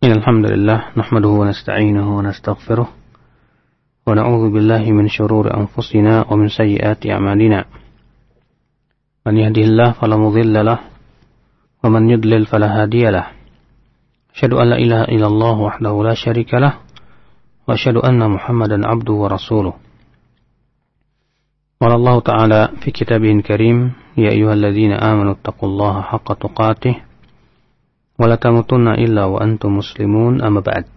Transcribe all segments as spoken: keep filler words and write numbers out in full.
Alhamdulillah, nahmaduhu wa nasta'inuhu wa nastaghfiruh wa na'udzu billahi min syururi anfusina wa min sayyiati a'malina. Man yahdihillahu fala mudilla lahu wa man yudlil fala hadiya lahu. Asyhadu an la ilaha illallah wahdahu la syarika lahu wa asyhadu anna Muhammadan 'abduhu wa rasuluh. Qala Allah ta'ala fi kitabihil karim, ya ayyuhalladzina amanu taqullaha haqqa tuqatih wa la tamutunna illa wa antum muslimun, amma ba'd.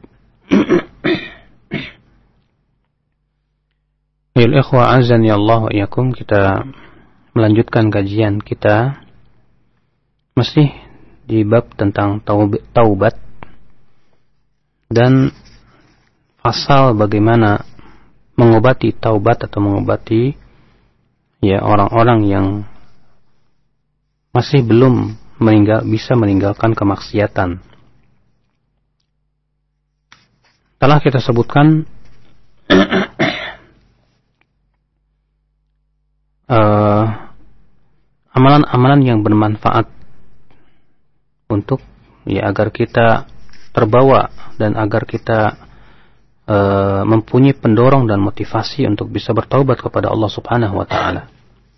Ya ikhwah azan ya Allah wa iyyakum, kita melanjutkan kajian kita masih di bab tentang taubat dan pasal bagaimana mengobati taubat atau mengobati ya orang-orang yang masih belum meninggal, bisa meninggalkan kemaksiatan. Telah kita sebutkan uh, amalan-amalan yang bermanfaat untuk ya agar kita terbawa dan agar kita uh, mempunyai pendorong dan motivasi untuk bisa bertaubat kepada Allah Subhanahu wa taala.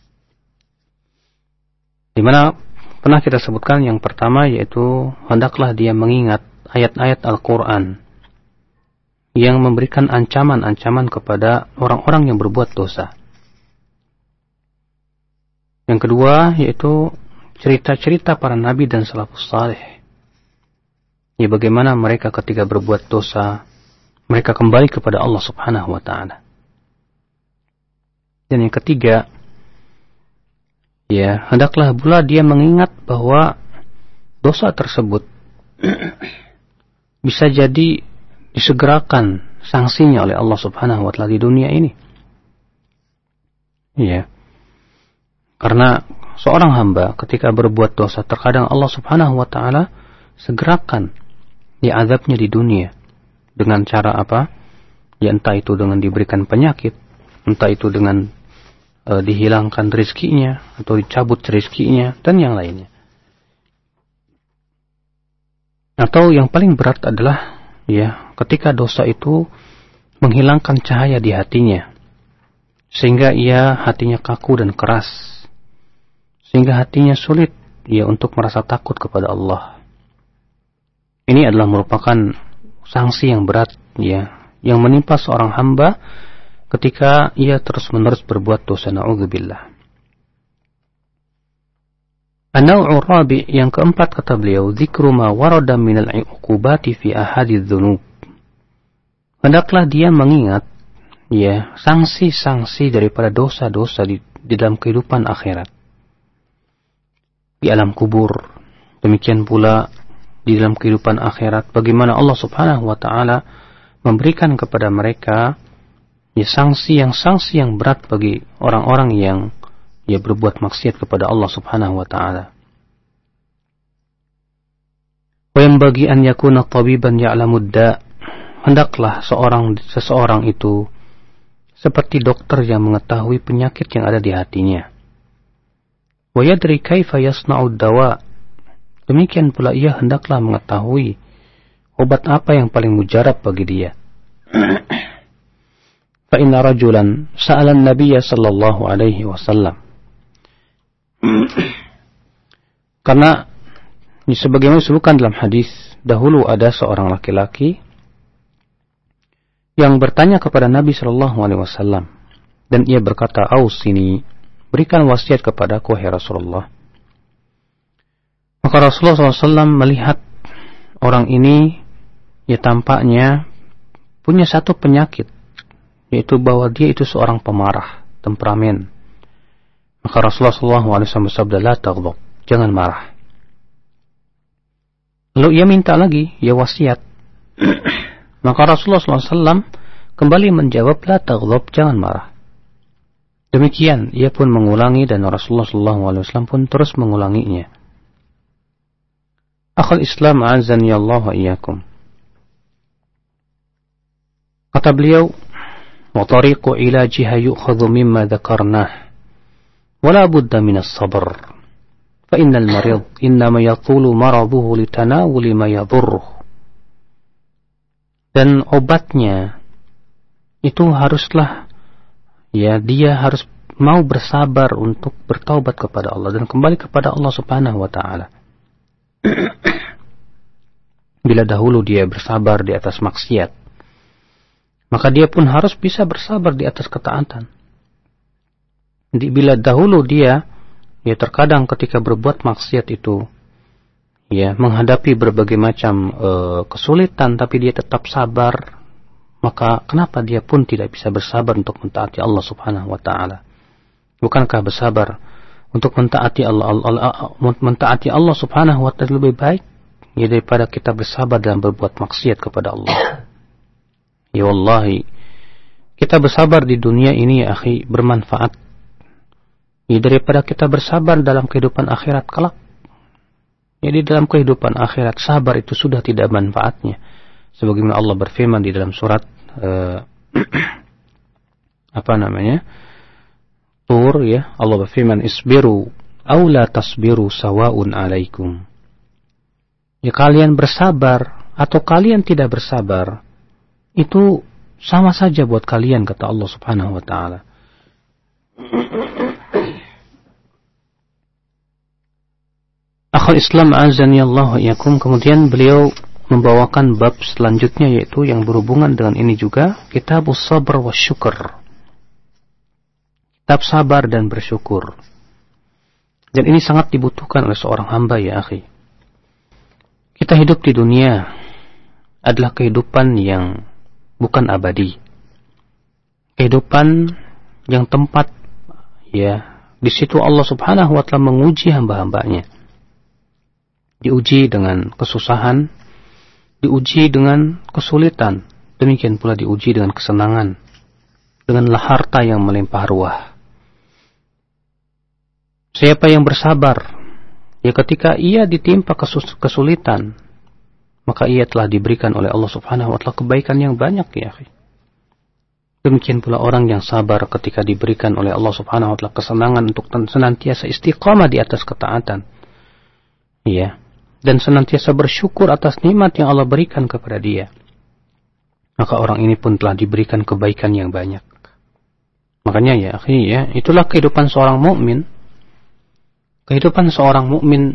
Di mana pernah kita sebutkan yang pertama yaitu hendaklah dia mengingat ayat-ayat Al-Quran yang memberikan ancaman-ancaman kepada orang-orang yang berbuat dosa. Yang kedua yaitu cerita-cerita para nabi dan salafus saleh. Ya, bagaimana mereka ketika berbuat dosa mereka kembali kepada Allah Subhanahu wa taala. Dan yang ketiga, ya, hendaklah pula dia mengingat bahwa dosa tersebut bisa jadi disegerakan sanksinya oleh Allah Subhanahu wa taala di dunia ini. Ya. Karena seorang hamba ketika berbuat dosa terkadang Allah Subhanahu wa taala segerakan ya azabnya di dunia dengan cara apa? Ya, entah itu dengan diberikan penyakit, entah itu dengan e, dihilangkan rezekinya atau dicabut rezekinya dan yang lainnya. Atau yang paling berat adalah ya ketika dosa itu menghilangkan cahaya di hatinya sehingga ia hatinya kaku dan keras, sehingga hatinya sulit ya untuk merasa takut kepada Allah. Ini adalah merupakan sanksi yang berat ya yang menimpa seorang hamba ketika ia terus-menerus berbuat dosa, na'udzubillah. An-naw'u rabi', yang keempat kata beliau, dzikru ma warada minal 'uqubati fi ahadidz dzunub. Hendaklah dia mengingat ya sanksi-sanksi daripada dosa-dosa di, di dalam kehidupan akhirat. Di alam kubur, demikian pula di dalam kehidupan akhirat, bagaimana Allah Subhanahu wa taala memberikan kepada mereka ya sanksi yang sanksi yang berat bagi orang-orang yang ya berbuat maksiat kepada Allah Subhanahu wa taala. Wa yanbaghi an yakuna tabiban ya'lamu ad-da'. Hendaklah seorang seseorang itu seperti dokter yang mengetahui penyakit yang ada di hatinya. Wa yadri kaifa yasna'u ad-dawa'. Demikian pula ia hendaklah mengetahui obat apa yang paling mujarab bagi dia. Fa inna rajulan sa'ala an-nabiyya sallallahu alaihi wasallam. Karena sebagaimana disebutkan dalam hadis, dahulu ada seorang laki-laki yang bertanya kepada Nabi sallallahu alaihi wasallam dan ia berkata, "Ausini, berikan wasiat kepadaku wahai Rasulullah." Maka Rasulullah shallallahu alaihi wasallam melihat orang ini ya tampaknya punya satu penyakit, yaitu bahwa dia itu seorang pemarah, temperamen. Maka Rasulullah shallallahu alaihi wasallam bersabda, "La taghdab, jangan marah." Lalu ia minta lagi, ya wasiat. Maka Rasulullah shallallahu alaihi wasallam kembali menjawab, "La taghdab, jangan marah." Demikian ia pun mengulangi dan Rasulullah shallallahu alaihi wasallam pun terus mengulanginya. Akhul Islam azani Allah wa iyyakum. Kata beliau, "Wa tariqu ilajiha yu'khadhu mimma dzakarnah, wa la budda min as-sabr. Fa innal marid innama yatulu maraduhu litanawuli ma yadhurruh. Dan obatnya itu haruslah, ya, dia harus mau bersabar untuk bertaubat kepada Allah dan kembali kepada Allah Subhanahu wa taala. Bila dahulu dia bersabar di atas maksiat, maka dia pun harus bisa bersabar di atas ketaatan. Bila dahulu dia, ya, terkadang ketika berbuat maksiat itu, ya, menghadapi berbagai macam e, kesulitan, tapi dia tetap sabar, maka kenapa dia pun tidak bisa bersabar untuk mentaati Allah Subhanahu wa taala? Bukankah bersabar untuk mentaati Allah, Allah mentaati Allah Subhanahu wa taala lebih baik, ya, daripada kita bersabar dalam berbuat maksiat kepada Allah? Ya wallahi, kita bersabar di dunia ini, ya akhi, bermanfaat, ya, daripada kita bersabar dalam kehidupan akhirat kelak. Jadi dalam kehidupan akhirat sabar itu sudah tidak manfaatnya. Sebagaimana Allah berfirman di dalam surat uh, apa namanya? Tur, ya. Allah berfirman, "Isbiru aw la tasbiru sawaun 'alaikum." Ya, kalian bersabar atau kalian tidak bersabar, itu sama saja buat kalian, kata Allah Subhanahu wa taala. Akhul Islam azani Allah wa iyakum. Kemudian beliau membawakan bab selanjutnya, yaitu yang berhubungan dengan ini juga, Kitabus Sabr wa Syukr. Kitab sabar dan bersyukur. Dan ini sangat dibutuhkan oleh seorang hamba, ya akhi. Kita hidup di dunia adalah kehidupan yang bukan abadi. Kehidupan yang tempat, ya, di situ Allah Subhanahu wa taala menguji hamba-hambanya. Diuji dengan kesusahan, diuji dengan kesulitan, demikian pula diuji dengan kesenangan, dengan harta yang melimpah ruah. Siapa yang bersabar, ya, ketika ia ditimpa kesus- kesulitan, maka ia telah diberikan oleh Allah Subhanahu wa taala kebaikan yang banyak, ya akhi. Demikian pula orang yang sabar ketika diberikan oleh Allah Subhanahu wa taala kesenangan untuk senantiasa istiqamah di atas ketaatan, ya, dan senantiasa bersyukur atas nikmat yang Allah berikan kepada dia, maka orang ini pun telah diberikan kebaikan yang banyak. Makanya, ya akhi, ya, itulah kehidupan seorang mukmin. Kehidupan seorang mukmin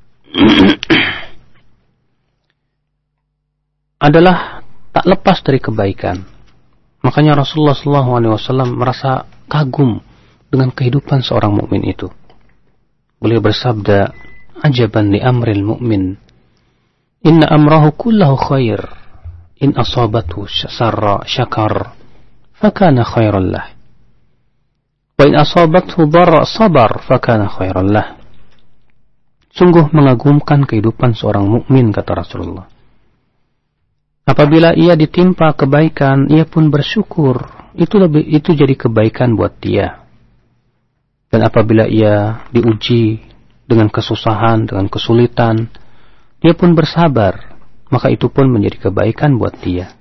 adalah tak lepas dari kebaikan. Makanya Rasulullah shallallahu alaihi wasallam merasa kagum dengan kehidupan seorang mukmin itu. Beliau bersabda, "Ajaban li amril mu'min, inna amrahu kullahu khair, in asabathu sarra syakar, fakana khairan lah. Wa in asabathu dharra sabar, fakana khairan lah." Sungguh mengagumkan kehidupan seorang mukmin, kata Rasulullah. Apabila ia ditimpa kebaikan, ia pun bersyukur. Itu lebih, itu jadi kebaikan buat dia. Dan apabila ia diuji dengan kesusahan, dengan kesulitan, dia pun bersabar, maka itu pun menjadi kebaikan buat dia.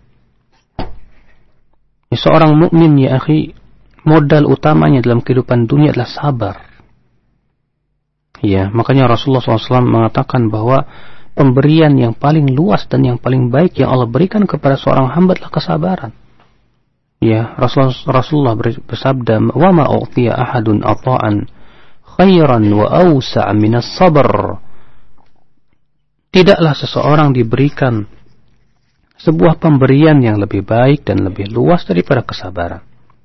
Ya, seorang mukmin, ya akhi, modal utamanya dalam kehidupan dunia adalah sabar. Ya, makanya Rasulullah shallallahu alaihi wasallam mengatakan bahwa pemberian yang paling luas dan yang paling baik yang Allah berikan kepada seorang hamba adalah kesabaran. Ya, Rasulullah, Rasulullah bersabda, "Wa ma u'tiya ahadun ata'an khairan wa awsa'a minas sabr." Tidaklah seseorang diberikan sebuah pemberian yang lebih baik dan lebih luas daripada kesabaran.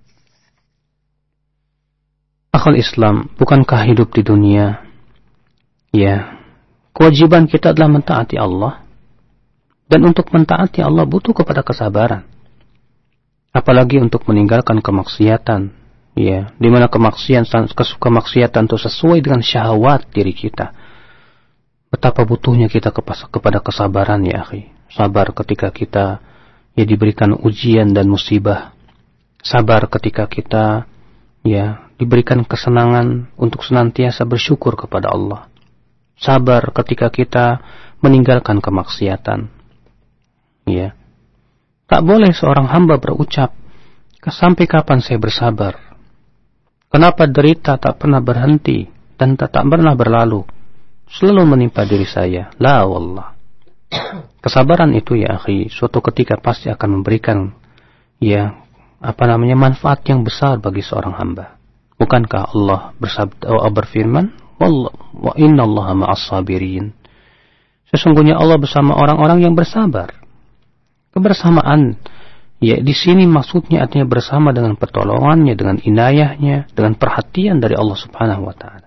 Akhul Islam, bukankah hidup di dunia, ya, kewajiban kita adalah mentaati Allah, dan untuk mentaati Allah butuh kepada kesabaran. Apalagi untuk meninggalkan kemaksiatan, ya, di mana kemaksiatan kemaksiatan itu sesuai dengan syahwat diri kita. Betapa butuhnya kita kepada kesabaran, ya akhi. Sabar ketika kita, ya, diberikan ujian dan musibah. Sabar ketika kita, ya, diberikan kesenangan untuk senantiasa bersyukur kepada Allah. Sabar ketika kita meninggalkan kemaksiatan. Ya. Tak boleh seorang hamba berucap, "Sampai kapan saya bersabar? Kenapa derita tak pernah berhenti dan tak, tak pernah berlalu? Selalu menimpa diri saya." La wallah. Kesabaran itu ya akhi, suatu ketika pasti akan memberikan ya apa namanya manfaat yang besar bagi seorang hamba. Bukankah Allah bersabda, oh, berfirman, wa inna Allaha ma'as sabirin. Sesungguhnya Allah bersama orang-orang yang bersabar. Kebersamaan ya di sini maksudnya artinya bersama dengan pertolongannya, dengan inayahnya, dengan perhatian dari Allah Subhanahu wa taala.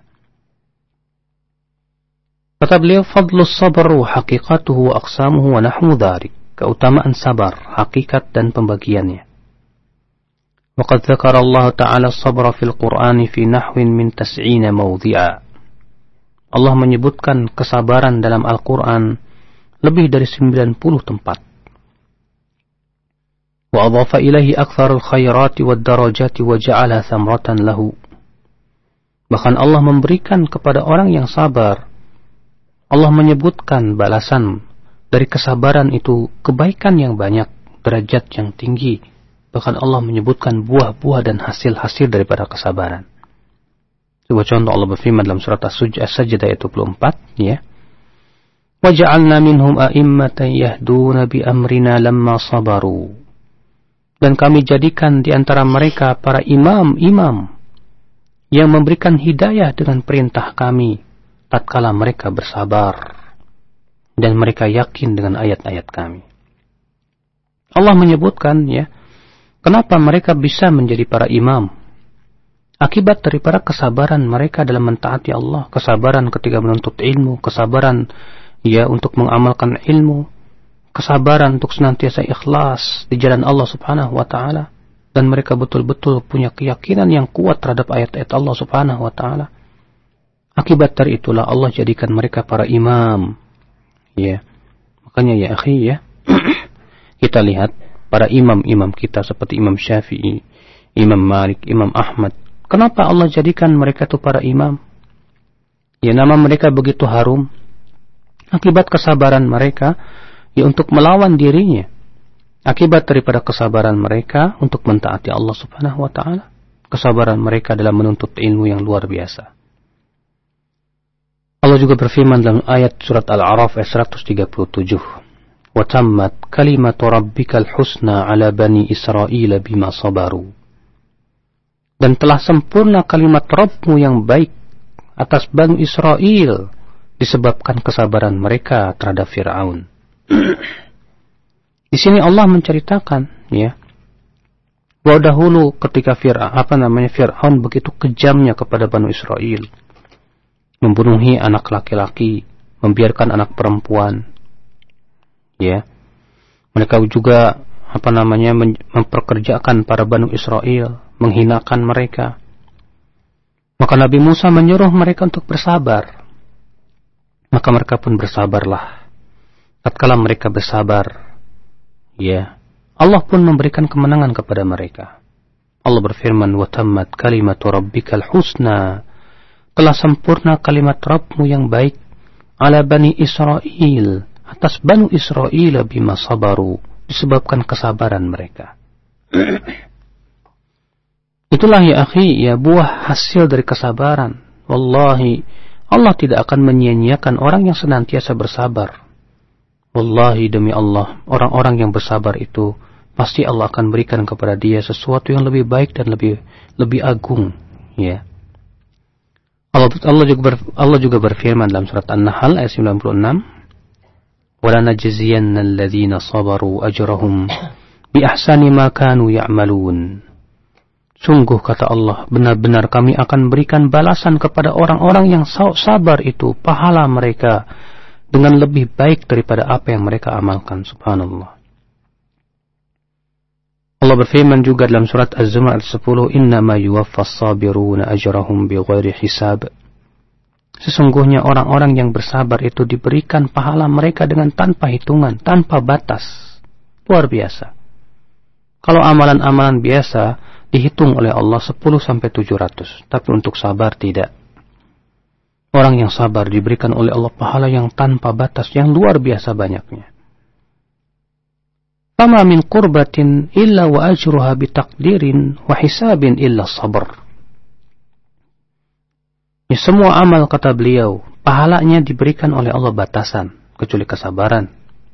Kata beliau, fadlus sabr wa haqiqatuhu wa aqsamuhu wa nahwu dzalik. Keutamaan sabar, hakikat dan pembagiannya. Wa qad dzakara Allah Ta'ala as-sabra fil Qur'an fi nahwin min tas'ina mawdhi'a. Allah menyebutkan kesabaran dalam Al-Qur'an lebih dari sembilan puluh tempat. Wa adhafa ilaihi aktsarul khairati wad darajati wa ja'ala thamratan lahu. Bahkan Allah memberikan kepada orang yang sabar, Allah menyebutkan balasan dari kesabaran itu kebaikan yang banyak, derajat yang tinggi. Bahkan Allah menyebutkan buah-buah dan hasil-hasil daripada kesabaran. Coba contoh Allah berfirman dalam surat As-Sajdah ayat dua puluh empat, ya. Wa ja'alna minhum a'immatan yahduna bi amrina lamma sabaru. Dan kami jadikan di antara mereka para imam-imam yang memberikan hidayah dengan perintah kami tatkala mereka bersabar dan mereka yakin dengan ayat-ayat kami. Allah menyebutkan ya, kenapa mereka bisa menjadi para imam? Akibat daripada kesabaran mereka dalam mentaati Allah, kesabaran ketika menuntut ilmu, kesabaran ya untuk mengamalkan ilmu, kesabaran untuk senantiasa ikhlas di jalan Allah Subhanahu wa taala, dan mereka betul-betul punya keyakinan yang kuat terhadap ayat-ayat Allah Subhanahu wa taala. Akibat dari itulah Allah jadikan mereka para imam. Ya. Makanya ya akhi ya, kita lihat para imam-imam kita seperti Imam Syafi'i, Imam Malik, Imam Ahmad. Kenapa Allah jadikan mereka itu para imam? Ya, nama mereka begitu harum. Akibat kesabaran mereka ya untuk melawan dirinya. Akibat daripada kesabaran mereka untuk mentaati Allah Subhanahu wa taala. Kesabaran mereka dalam menuntut ilmu yang luar biasa. Allah juga berfirman dalam ayat surat Al-A'raf ayat seratus tiga puluh tujuh. Wa tammat kalimatu rabbikal husna ala bani Israil bima sabaru. Dan telah sempurna kalimat Rabbmu yang baik atas Bani Israel disebabkan kesabaran mereka terhadap Fir'aun. Di sini Allah menceritakan ya, bahwa dahulu ketika Fir'aun apa namanya Fir'aun begitu kejamnya kepada Bani Israel, membunuhi anak laki-laki, membiarkan anak perempuan. Ya. Mereka juga apa namanya memperkerjakan para Bani Israel, menghinakan mereka. Maka Nabi Musa menyuruh mereka untuk bersabar. Maka mereka pun bersabarlah. Tatkala mereka bersabar, ya, Allah pun memberikan kemenangan kepada mereka. Allah berfirman, "Wa tammat kalimatu rabbikal husna." Telah sempurna kalimat Rabbmu yang baik ala Bani Israel, atas Bani Israel bima sabaru, disebabkan kesabaran mereka. Itulah ya akhi, ya buah hasil dari kesabaran. Wallahi, Allah tidak akan menyia-nyiakan orang yang senantiasa bersabar. Wallahi demi Allah, orang-orang yang bersabar itu pasti Allah akan berikan kepada dia sesuatu yang lebih baik dan lebih lebih agung, ya. Allah, Allah juga ber, Allah juga berfirman dalam surat An-Nahl ayat sembilan puluh enam, "Wa lanajziyanna alladhina sabaru ajrahum bi ahsani ma kanu ya'malun." Sungguh kata Allah, benar-benar kami akan berikan balasan kepada orang-orang yang sabar itu pahala mereka dengan lebih baik daripada apa yang mereka amalkan. Subhanallah. Allah berfirman juga dalam surat Az-Zumar ayat sepuluh, "Innama yuwaffas sabiruna ajrahum bighairi hisab." Sesungguhnya orang-orang yang bersabar itu diberikan pahala mereka dengan tanpa hitungan, tanpa batas. Luar biasa. Kalau amalan-amalan biasa dihitung oleh Allah sepuluh sampai tujuh ratus, tapi untuk sabar tidak. Orang yang sabar diberikan oleh Allah pahala yang tanpa batas, yang luar biasa banyaknya. Fama min qurbatin illa wa ajruha bitaqdirin wa hisabin illa sabr. Ya, semua amal kata beliau, pahalanya diberikan oleh Allah batasan, kecuali kesabaran.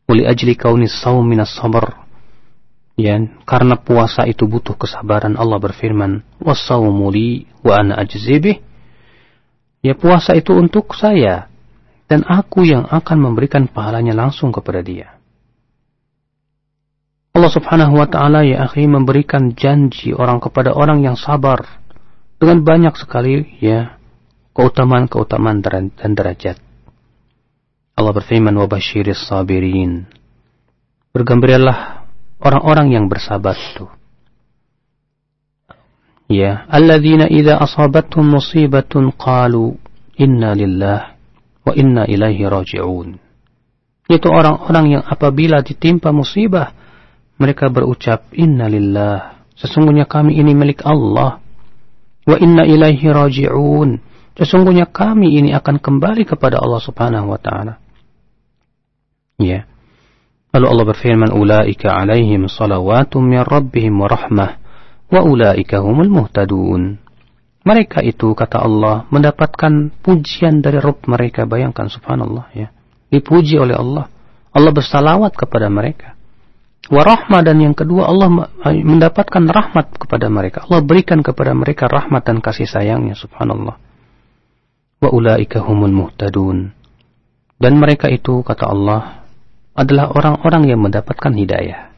Wa li ajli kauni shaum minas sabr. Ya, karena puasa itu butuh kesabaran. Allah berfirman, "Was-shaumu li wa ana ajzi bih." Ya, puasa itu untuk saya dan aku yang akan memberikan pahalanya langsung kepada dia. Allah Subhanahu wa taala ya akhi memberikan janji orang kepada orang yang sabar dengan banyak sekali ya keutamaan-keutamaan dan derajat. Allah berfirman, "Wa basyiris sabirin." Bergembiralah orang-orang yang bersabar itu. Ya, alladzina idza asabatuhum musibatun qalu inna lillahi wa inna ilaihi raji'un. Itu orang-orang yang apabila ditimpa musibah mereka berucap inna lillah, sesungguhnya kami ini milik Allah, wa inna ilaihi raji'un, sesungguhnya kami ini akan kembali kepada Allah Subhanahu wa taala. Ya. Lalu Allah berfirman, ulaika alaihim salawatum min rabbihim wa rahmah wa ulaika humul muhtadun. Mereka itu, kata Allah, mendapatkan pujian dari Rabb mereka. Bayangkan, subhanallah ya. Dipuji oleh Allah. Allah bersalawat kepada mereka. Wa rahmah, dan yang kedua Allah mendapatkan rahmat kepada mereka. Allah berikan kepada mereka rahmat dan kasih sayangnya, subhanallah. Wa ulaika humul muhtadun. Dan mereka itu, kata Allah, adalah orang-orang yang mendapatkan hidayah.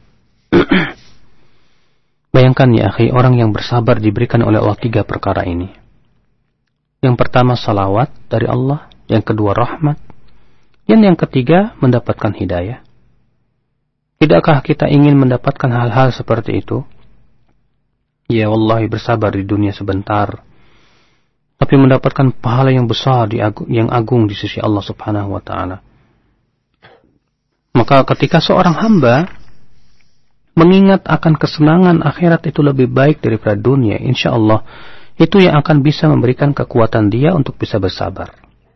Bayangkan ya akhi, orang yang bersabar diberikan oleh Allah tiga perkara ini. Yang pertama salawat dari Allah, yang kedua rahmat, dan yang ketiga mendapatkan hidayah. Tidakkah kita ingin mendapatkan hal-hal seperti itu? Ya wallahi, bersabar di dunia sebentar, tapi mendapatkan pahala yang besar, di agung, yang agung di sisi Allah Subhanahu wa taala. Maka ketika seorang hamba mengingat akan kesenangan akhirat itu lebih baik daripada dunia, insya Allah itu yang akan bisa memberikan kekuatan dia untuk bisa bersabar.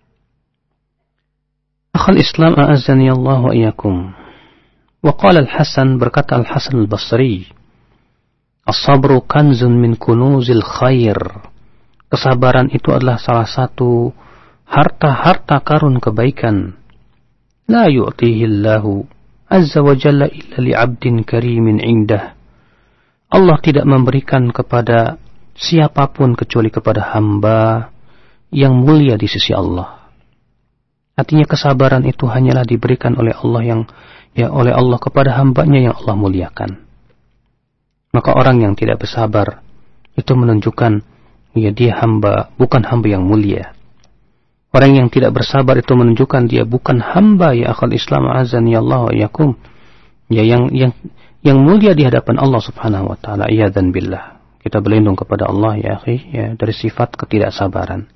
Akhal Islam a'azzani Allah wa iyyakum. Wa qala Al-Hasan, berkata Al-Hasan Al-Basri, as-sabru kanzun min kunuzil khair. Kesabaran itu adalah salah satu harta-harta karun kebaikan. La yu'tihi Allahu azza wa jalla illa li'abdin karimin indah. Allah tidak memberikan kepada siapapun kecuali kepada hamba yang mulia di sisi Allah. Artinya kesabaran itu hanyalah diberikan oleh Allah yang ya oleh Allah kepada hambanya yang Allah muliakan. Maka orang yang tidak bersabar itu menunjukkan ya dia hamba, bukan hamba yang mulia. Orang yang tidak bersabar itu menunjukkan dia bukan hamba ya akhal Islam azani Allah wa iyyakum. Ya yang yang yang mulia di hadapan Allah Subhanahu wa taala. Iya dan billah. Kita berlindung kepada Allah ya akhi ya dari sifat ketidaksabaran.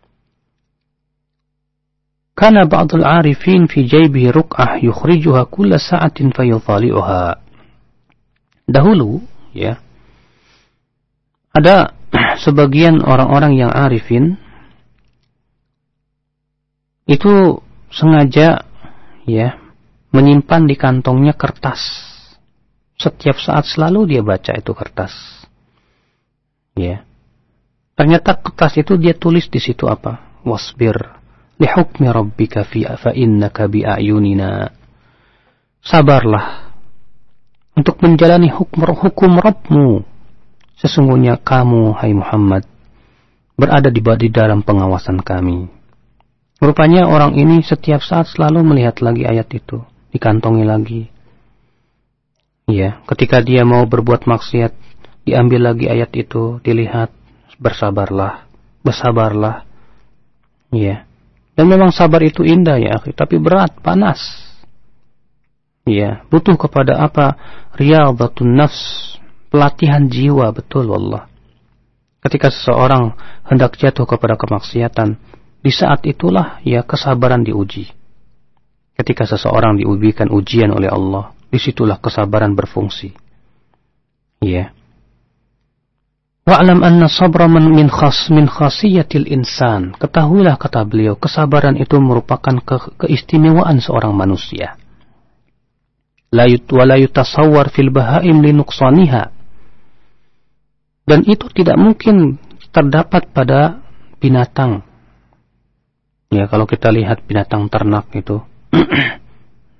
Kana ba'dul 'arifin fi jaybihi ruk'ah yukhrijuha kulla sa'atin fayudhali'uha. Dahulu ya ada sebagian orang-orang yang arifin itu sengaja ya menyimpan di kantongnya kertas. Setiap saat selalu dia baca itu kertas. Ya. Ternyata kertas itu dia tulis di situ apa? Wasbir li hukmi rabbika fi fa innaka bi a'yunina. Sabarlah untuk menjalani hukum hukum Rabbmu. Sesungguhnya kamu hai Muhammad berada di di dalam pengawasan kami. Rupanya orang ini setiap saat selalu melihat lagi ayat itu, dikantongi lagi. Ya, ketika dia mau berbuat maksiat, diambil lagi ayat itu, dilihat, bersabarlah, bersabarlah. Ya. Dan memang sabar itu indah ya, akhi, tapi berat, panas. Ya, butuh kepada apa? Riyadhatun nafs, pelatihan jiwa, betul wallah. Ketika seseorang hendak jatuh kepada kemaksiatan, di saat itulah ya kesabaran diuji. Ketika seseorang diujikan ujian oleh Allah, disitulah kesabaran berfungsi. Ya. Wa'lam anna sabra min khas min khasiyatil insan. Ketahuilah, kata beliau, kesabaran itu merupakan ke- keistimewaan seorang manusia. La yut wa la yutasawwar fil bahaim li nuqsaniha. Dan itu tidak mungkin terdapat pada binatang. Ya, kalau kita lihat binatang ternak itu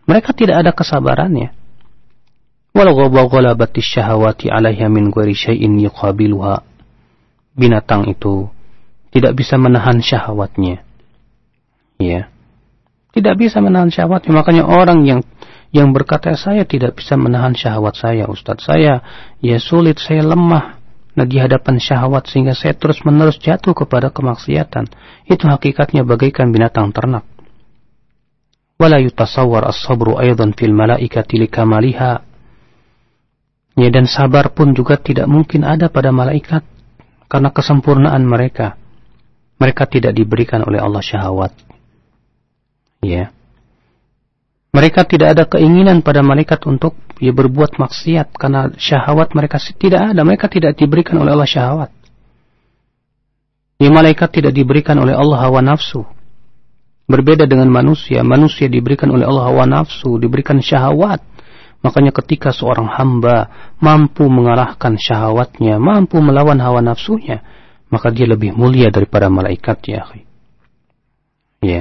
Mereka tidak ada kesabarannya. Walau ghalabatis syahawati 'alaiha min ghairi syai'in yuqabiluha. Binatang itu tidak bisa menahan syahwatnya. Ya. Tidak bisa menahan syahwatnya. Makanya orang yang yang berkata, saya tidak bisa menahan syahwat saya, Ustaz. Saya ya sulit, saya lemah nah di hadapan syahwat sehingga saya terus-menerus jatuh kepada kemaksiatan. Itu hakikatnya bagaikan binatang ternak. Wala yutasawwar as-sabru aidan fil malaikati likamaliha. Ya, dan sabar pun juga tidak mungkin ada pada malaikat karena kesempurnaan mereka. Mereka tidak diberikan oleh Allah syahwat. Ya. Mereka tidak ada keinginan pada malaikat untuk ya berbuat maksiat karena syahwat mereka tidak ada. Mereka tidak diberikan oleh Allah syahwat. Ya, malaikat tidak diberikan oleh Allah hawa nafsu. Berbeda dengan manusia. Manusia diberikan oleh Allah hawa nafsu, diberikan syahwat. Makanya ketika seorang hamba mampu mengalahkan syahwatnya, mampu melawan hawa nafsunya, maka dia lebih mulia daripada malaikat, ya akhi. Ya.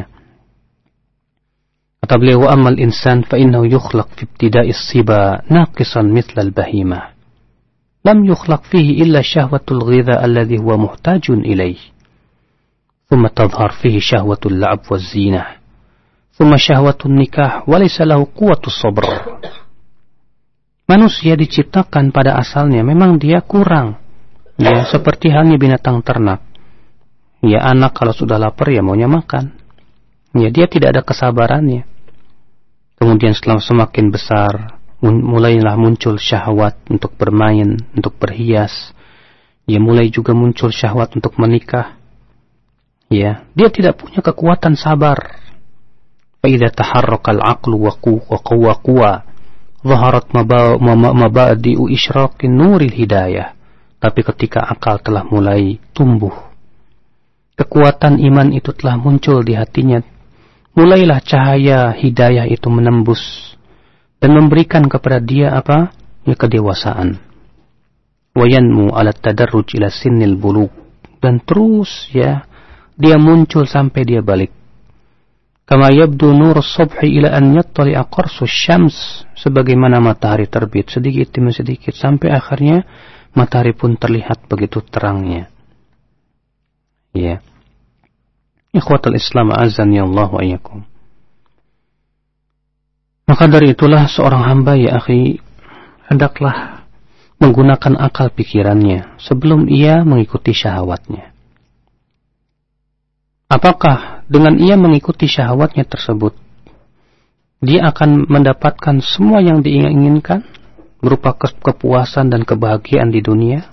Kata beliau, wa amal insan fa innahu yukhlaq fi ibtida'is siba naqisan mithla al-bahimah. Lam yukhlaq fihi illa syahwatul ghidha alladhi huwa muhtajun ilaih. Thumma tadhhar fihi syahwatul la'ab waz zinah. Thumma syahwatul nikah wa laysa lahu quwwatus sabr. Manusia diciptakan pada asalnya memang dia kurang. Ya, seperti halnya binatang ternak. Ya, anak kalau sudah lapar ya maunya makan. Ya, dia tidak ada kesabarannya. Kemudian setelah semakin besar, mulailah muncul syahwat untuk bermain, untuk berhias. Ya, mulai juga muncul syahwat untuk menikah. Ya, dia tidak punya kekuatan sabar. Fa idza taharraka al-'aqlu wa quwwa quwwa zaharat mabadi'u isyraqin nuril hidayah. Tapi ketika akal telah mulai tumbuh, kekuatan iman itu telah muncul di hatinya. Mulailah cahaya hidayah itu menembus dan memberikan kepada dia apa? Ya, kedewasaan. Wa yanmu 'ala tadarruj ila sinnil bulugh, dan terus ya dia muncul sampai dia balik. Kama yabdu nur as-subhi ila an yattali'a qarsu syams, sebagaimana matahari terbit sedikit demi sedikit sampai akhirnya matahari pun terlihat begitu terangnya. Ya. Ikhwatul Islam azan ya Allah wa iyyakum. Maka dari itulah seorang hamba, ya akhi, hendaklah menggunakan akal pikirannya sebelum ia mengikuti syahwatnya. Apakah dengan ia mengikuti syahwatnya tersebut dia akan mendapatkan semua yang diinginkan berupa kepuasan dan kebahagiaan di dunia?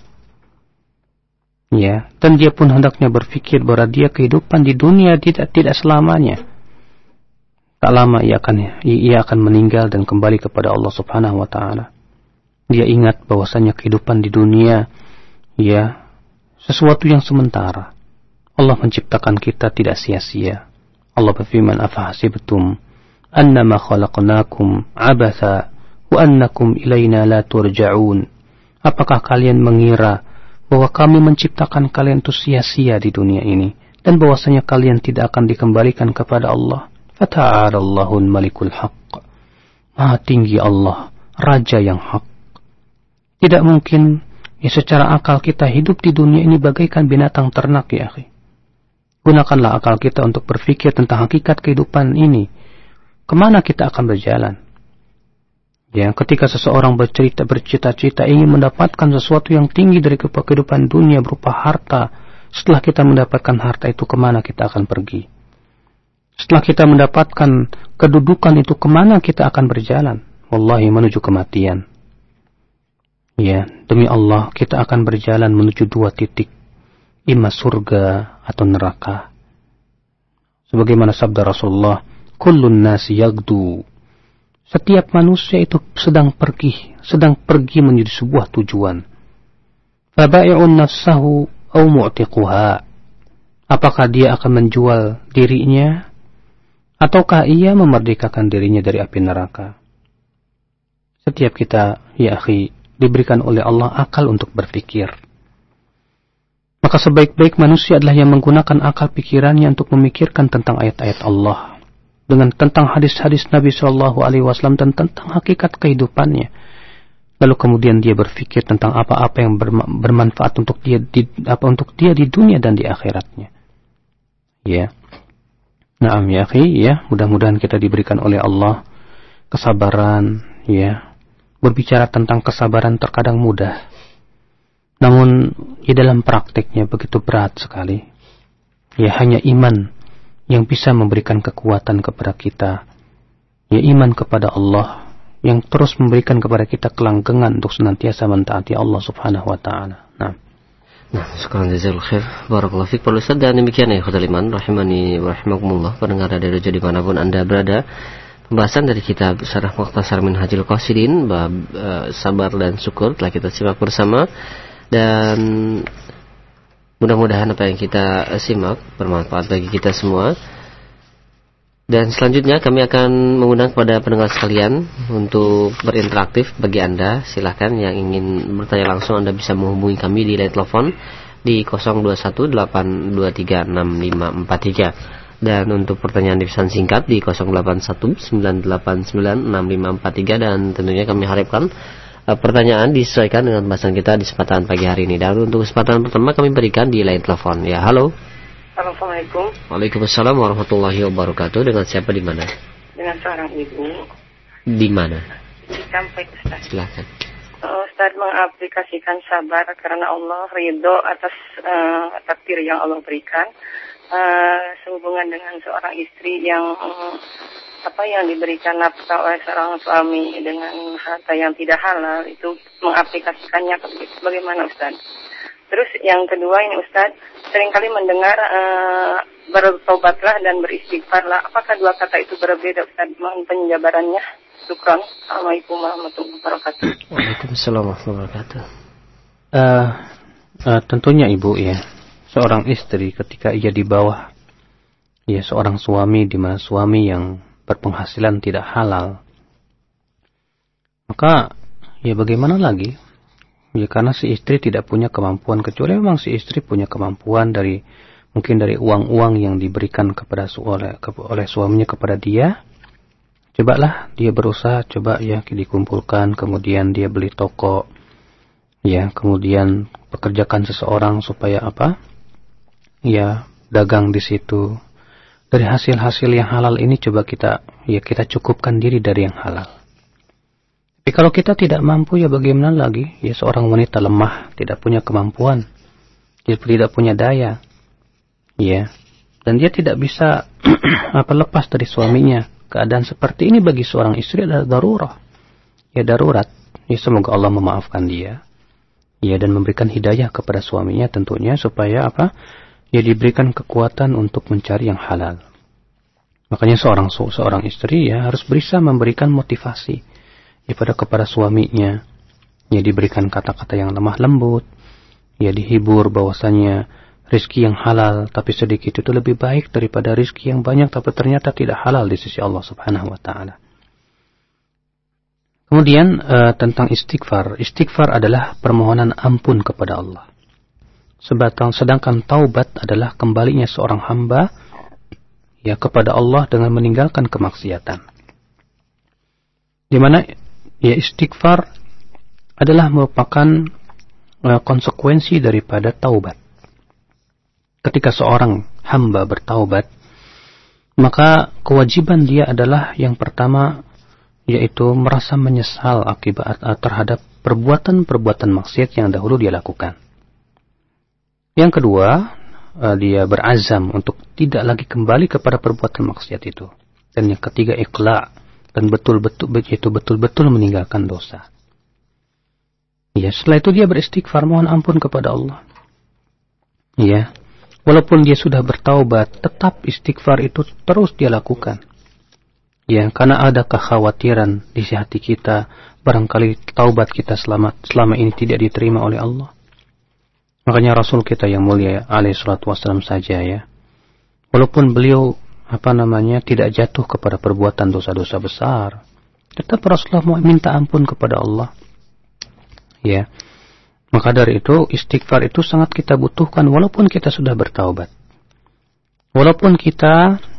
Ya, dan dia pun hendaknya berpikir bahwa dia kehidupan di dunia tidak tidak selamanya. Tak lama ia akan ia akan meninggal dan kembali kepada Allah Subhanahu wa taala. Dia ingat bahwasanya kehidupan di dunia ya sesuatu yang sementara. Allah menciptakan kita tidak sia-sia. Allah berfirman, "Afahasibtum annama khalaqnakum abatha wa annakum ilaina la turja'un." Apakah kalian mengira bahwa kami menciptakan kalian itu sia-sia di dunia ini dan bahwasanya kalian tidak akan dikembalikan kepada Allah? Fata'alallahul malikul haqq. Maha tinggi Allah, raja yang hak. Tidak mungkin ya secara akal kita hidup di dunia ini bagaikan binatang ternak, ya akhi. Gunakanlah akal kita untuk berpikir tentang hakikat kehidupan ini. Kemana kita akan berjalan? Ya, ketika seseorang bercerita bercita-cita ingin mendapatkan sesuatu yang tinggi dari kehidupan dunia berupa harta, setelah kita mendapatkan harta itu kemana kita akan pergi? Setelah kita mendapatkan kedudukan itu kemana kita akan berjalan? Wallahi, menuju kematian. Ya, demi Allah kita akan berjalan menuju dua titik, imma surga atau neraka. Sebagaimana sabda Rasulullah, kullun nasi yagdu. Setiap manusia itu sedang pergi, sedang pergi menuju sebuah tujuan. Faba'i'un nafsahu au mu'tiquha. Apakah dia akan menjual dirinya ataukah ia memerdekakan dirinya dari api neraka? Setiap kita, ya akhi, diberikan oleh Allah akal untuk berpikir. Maka sebaik-baik manusia adalah yang menggunakan akal pikirannya untuk memikirkan tentang ayat-ayat Allah. dengan tentang hadis-hadis Nabi Shallallahu Alaihi Wasallam dan tentang hakikat kehidupannya. Lalu kemudian dia berpikir tentang apa-apa yang bermanfaat untuk dia di, apa untuk dia di dunia dan di akhiratnya. Ya. Naam ya akhi, ya, mudah-mudahan kita diberikan oleh Allah kesabaran, ya. Berbicara tentang kesabaran terkadang mudah. Namun di dalam prakteknya begitu berat sekali. Ya, hanya iman yang bisa memberikan kekuatan kepada kita. Ya, iman kepada Allah yang terus memberikan kepada kita kelanggengan untuk senantiasa mentaati Allah Subhanahu wa taala. Nah, Nah, sekarang jazakallahu khair. Barakallahu fiik para ustaz, dan demikian ya ikhwatul iman rahimani wa rahimakumullah, pendengar dari radio dimanapun Anda berada. Pembahasan dari kitab Syarah Mukhtasar Minhajul Qasidin bab uh, sabar dan syukur telah kita simak bersama, dan mudah-mudahan apa yang kita simak bermanfaat bagi kita semua. Dan selanjutnya kami akan mengundang kepada pendengar sekalian untuk berinteraktif. Bagi Anda silahkan yang ingin bertanya langsung, Anda bisa menghubungi kami di line telepon di nol dua satu delapan dua tiga enam lima empat tiga, dan untuk pertanyaan di pesan singkat di nol delapan satu sembilan delapan sembilan enam lima empat tiga, dan tentunya kami harapkan uh, pertanyaan disesuaikan dengan pembahasan kita di kesempatan pagi hari ini. Dan untuk kesempatan pertama kami berikan di line telepon. Ya, halo. Assalamualaikum. Waalaikumsalam warahmatullahi wabarakatuh. Dengan siapa, di mana? Dengan seorang ibu. Di mana? Di Cikampek, Ustaz. Silakan. Uh, Ustaz mengaplikasikan sabar karena Allah ridho atas uh, takdir yang Allah berikan. Uh, sehubungan dengan seorang istri yang um, apa yang diberikan nafkah oleh seorang suami dengan harta yang tidak halal, itu mengaplikasikannya bagaimana, Ustaz? Terus yang kedua ini, Ustaz, seringkali mendengar uh, bertobatlah dan beristighfarlah. Apakah dua kata itu berbeda, Ustaz? Mohon penjabarannya. Syukran. Assalamualaikum warahmatullahi wabarakatuh. Waalaikumsalam warahmatullahi wabarakatuh. Uh, uh, tentunya ibu, ya, seorang istri ketika ia di bawah, ya, seorang suami, di mana suami yang berpenghasilan tidak halal, maka ya bagaimana lagi? Ya, karena si istri tidak punya kemampuan, kecuali memang si istri punya kemampuan dari mungkin dari uang-uang yang diberikan kepada oleh, oleh suaminya kepada dia. Cobalah dia berusaha, coba ya dikumpulkan, kemudian dia beli toko, ya, kemudian pekerjakan seseorang supaya apa? Ya, dagang di situ. Dari hasil-hasil yang halal ini coba kita ya kita cukupkan diri dari yang halal. Tapi kalau kita tidak mampu, ya bagaimana lagi? Ya, seorang wanita lemah, tidak punya kemampuan, dia tidak punya daya, ya, dan dia tidak bisa apa lepas dari suaminya. Keadaan seperti ini bagi seorang istri adalah darurah, ya darurat. Ya, semoga Allah memaafkan dia, ya, dan memberikan hidayah kepada suaminya tentunya supaya apa? Ya, diberikan kekuatan untuk mencari yang halal. Makanya seorang seorang istri ya harus berusaha memberikan motivasi ya pada kepada suaminya, ya diberikan kata-kata yang lemah lembut, ya dihibur bahwasanya rezeki yang halal tapi sedikit itu lebih baik daripada rezeki yang banyak tapi ternyata tidak halal di sisi Allah Subhanahu wa taala. Kemudian uh, tentang istighfar, istighfar adalah permohonan ampun kepada Allah. Sebatang, sedangkan taubat adalah kembalinya seorang hamba ya kepada Allah dengan meninggalkan kemaksiatan. Di mana ya istighfar adalah merupakan uh, konsekuensi daripada taubat. Ketika seorang hamba bertaubat, maka kewajiban dia adalah yang pertama yaitu merasa menyesal akibat uh, terhadap perbuatan-perbuatan maksiat yang dahulu dia lakukan. Yang kedua, uh, dia berazam untuk tidak lagi kembali kepada perbuatan maksiat itu. Dan yang ketiga, ikhla, dan betul-betul itu betul-betul meninggalkan dosa. Ya, setelah itu dia beristighfar, mohon ampun kepada Allah. Ya, walaupun dia sudah bertaubat, tetap istighfar itu terus dia lakukan. Ya, karena ada kekhawatiran di hati kita, barangkali taubat kita selama selama ini tidak diterima oleh Allah. Makanya Rasul kita yang mulia alaihi salatu wassalam saja ya, walaupun beliau apa namanya tidak jatuh kepada perbuatan dosa-dosa besar, tetap Rasulullah mau minta ampun kepada Allah. Ya, maka dari itu istighfar itu sangat kita butuhkan walaupun kita sudah bertaubat, walaupun kita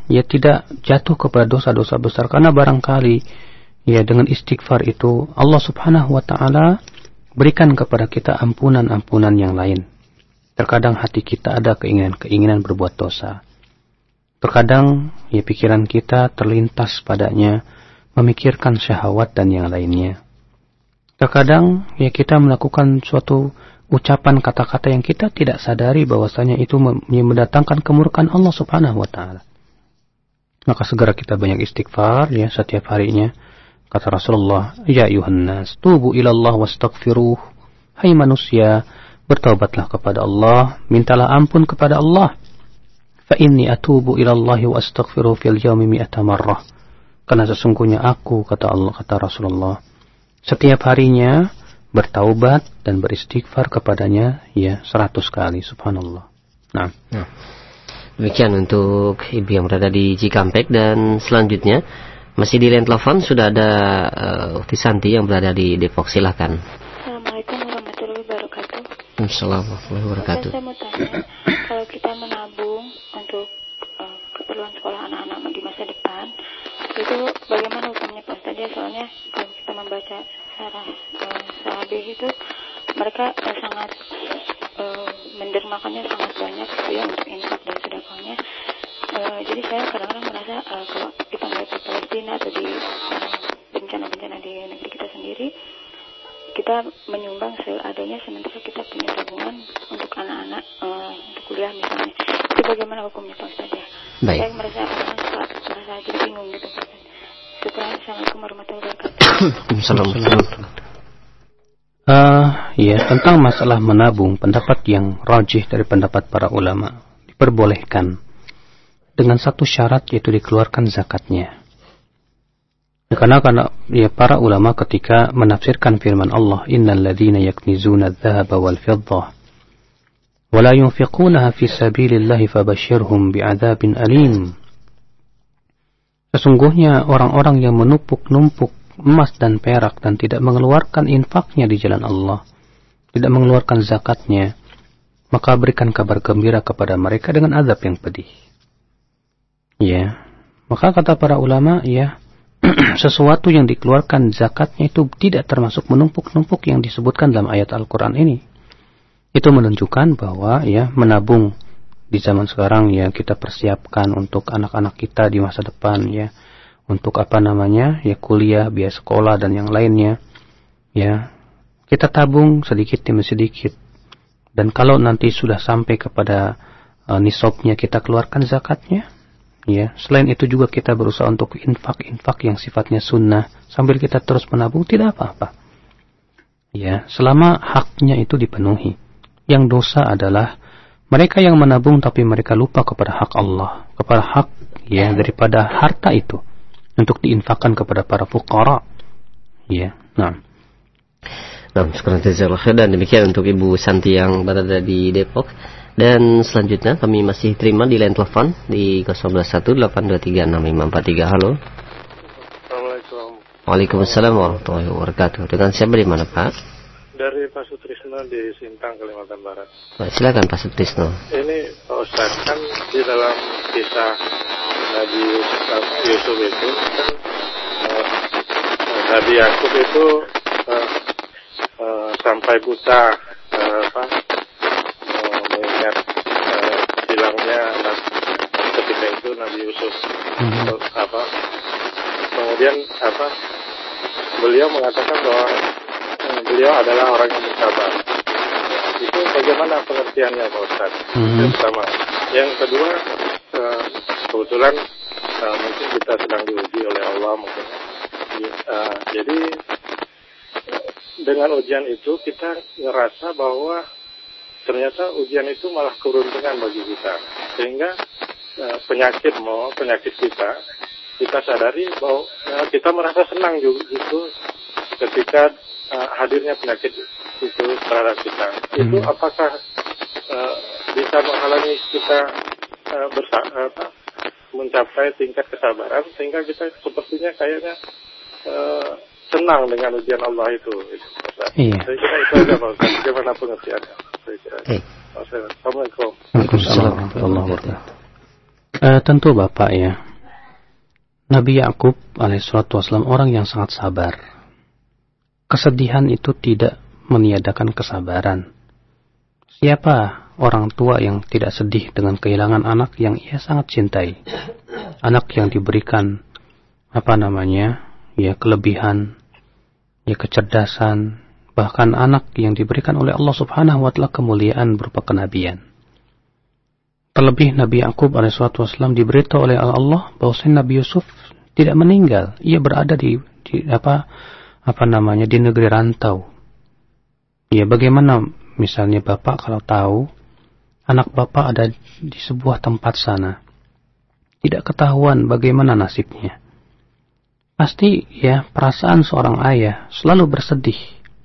ya tidak jatuh kepada dosa-dosa besar, karena barangkali ya dengan istighfar itu Allah Subhanahu wa taala berikan kepada kita ampunan-ampunan yang lain. Terkadang hati kita ada keinginan-keinginan berbuat dosa. Terkadang ya pikiran kita terlintas padanya memikirkan syahwat dan yang lainnya. Terkadang ya kita melakukan suatu ucapan kata-kata yang kita tidak sadari bahwasanya itu mendatangkan kemurkaan Allah Subhanahu wa taala. Maka segera kita banyak istighfar ya setiap harinya. Kata Rasulullah, "Ya ayuhan nas, tubu ila Allah wastaghfiruh." Hai manusia, bertaubatlah kepada Allah, mintalah ampun kepada Allah. Fa inni atubu ila Allah wa astaghfiruh fil yawmi mi'ata marrah. Karena sesungguhnya aku, kata Allah, kata Rasulullah, setiap harinya bertaubat dan beristighfar kepadanya ya seratus kali. Subhanallah. Nah. nah. Demikian untuk ibu yang berada di Cikampek. Dan selanjutnya masih di line telepon sudah ada uh, Ukti Santi yang berada di Depok. Silakan. Assalamualaikum warahmatullahi wabarakatuh. Assalamualaikum warahmatullahi wabarakatuh. Saya mau tanya, kalau kita menabung untuk uh, keperluan sekolah anak-anak di masa depan, itu bagaimana hukumnya Pak Ustaz? Soalnya kalau kita membaca sarah uh, sahabat itu, mereka uh, sangat uh, mendermakannya sangat banyak gitu ya untuk infak dan sedekahnya. Uh, jadi saya kadang-kadang merasa uh, kalau kita melihat di Palestina atau di uh, bencana-bencana di negeri kita sendiri, kita menyumbang seadanya sementara kita punya tabungan untuk anak-anak uh, untuk kuliah misalnya. Itu bagaimana hukumnya Pak Ustaz ya? Baik. Saya merasa uh, merasa jadi bingung gitu Pak Ustaz. Assalamualaikum warahmatullahi wabarakatuh. Assalamualaikum. Uh, ya tentang masalah menabung, pendapat yang rajih dari pendapat para ulama diperbolehkan dengan satu syarat, yaitu dikeluarkan zakatnya. Ya, karena karena ya para ulama ketika menafsirkan firman Allah, innal ladzina yaknizuna adh-dhahaba wal fiddah wa la yunfiqunaha fi sabilillahi fabashshirhum bi'adzabin alim. Sesungguhnya orang-orang yang menumpuk-numpuk emas dan perak dan tidak mengeluarkan infaknya di jalan Allah, tidak mengeluarkan zakatnya, maka berikan kabar gembira kepada mereka dengan azab yang pedih. Ya, maka kata para ulama, ya, sesuatu yang dikeluarkan zakatnya itu tidak termasuk menumpuk-numpuk yang disebutkan dalam ayat Al-Quran ini. Itu menunjukkan bahwa ya menabung di zaman sekarang ya kita persiapkan untuk anak-anak kita di masa depan ya, untuk apa namanya ya kuliah, biaya sekolah dan yang lainnya ya, kita tabung sedikit demi sedikit, dan kalau nanti sudah sampai kepada uh, nisabnya kita keluarkan zakatnya ya. Selain itu juga kita berusaha untuk infak-infak yang sifatnya sunnah sambil kita terus menabung, tidak apa-apa ya, selama haknya itu dipenuhi. Yang dosa adalah mereka yang menabung tapi mereka lupa kepada hak Allah, kepada hak ya daripada harta itu untuk diinfakkan kepada para fuqara. Ya, nah. Nah, sekarang dan demikian untuk Ibu Santi yang berada di Depok. Dan selanjutnya kami masih terima di line telepon di nol dua satu delapan dua tiga enam lima empat tiga. Halo. Assalamualaikum. Waalaikumsalam warahmatullahi wabarakatuh. Dengan siapa di mana Pak? Dari Pak Sutrisno di Sintang, Kalimantan Barat. Nah, silakan Pak Sutrisno. Ini Pak Ustadz, kan di dalam kisah Nabi Yusuf itu kan uh, Nabi Yakub itu uh, uh, sampai buta uh, apa uh, mengingat uh, bilangnya nah, ketika itu Nabi Yusuf hmm. uh, apa kemudian apa beliau mengatakan bahwa uh, beliau adalah orang yang bersabar. Itu bagaimana pengertiannya Pak Ustadz? Hmm. Yang pertama. Yang kedua, uh, kebetulan uh, mungkin kita sedang diuji oleh Allah mungkin. Uh, jadi uh, dengan ujian itu kita ngerasa bahwa ternyata ujian itu malah keberuntungan bagi kita. Sehingga uh, penyakit mau penyakit kita, kita sadari bahwa uh, kita merasa senang juga gitu ketika uh, hadirnya penyakit itu terhadap kita. Hmm. Itu apakah uh, bisa menghalangi kita uh, bersa apa, mencapai tingkat kesabaran sehingga kita sepertinya kayaknya uh, senang dengan ujian Allah itu. itu iya. Saya kira itu aja Pak Ustaz. Bagaimana pengertiannya? Saya kira. Hey. Assalamualaikum. Waalaikumsalam warahmatullahi wabarakatuh. Uh, tentu Bapak ya, Nabi Yakub alaihissalatu wassalam orang yang sangat sabar. Kesedihan itu tidak meniadakan kesabaran. Siapa orang tua yang tidak sedih dengan kehilangan anak yang ia sangat cintai? Anak yang diberikan apa namanya, ya kelebihan, ya kecerdasan, bahkan anak yang diberikan oleh Allah Subhanahu wa taala kemuliaan berupa kenabian. Terlebih Nabi Yakub alaihissalatu wassalam diberitahu oleh Allah bahwa Nabi Yusuf tidak meninggal, ia berada di, di apa apa namanya di negeri rantau. Ya, bagaimana misalnya Bapak kalau tahu anak Bapak ada di sebuah tempat sana, tidak ketahuan bagaimana nasibnya. Pasti ya perasaan seorang ayah selalu bersedih.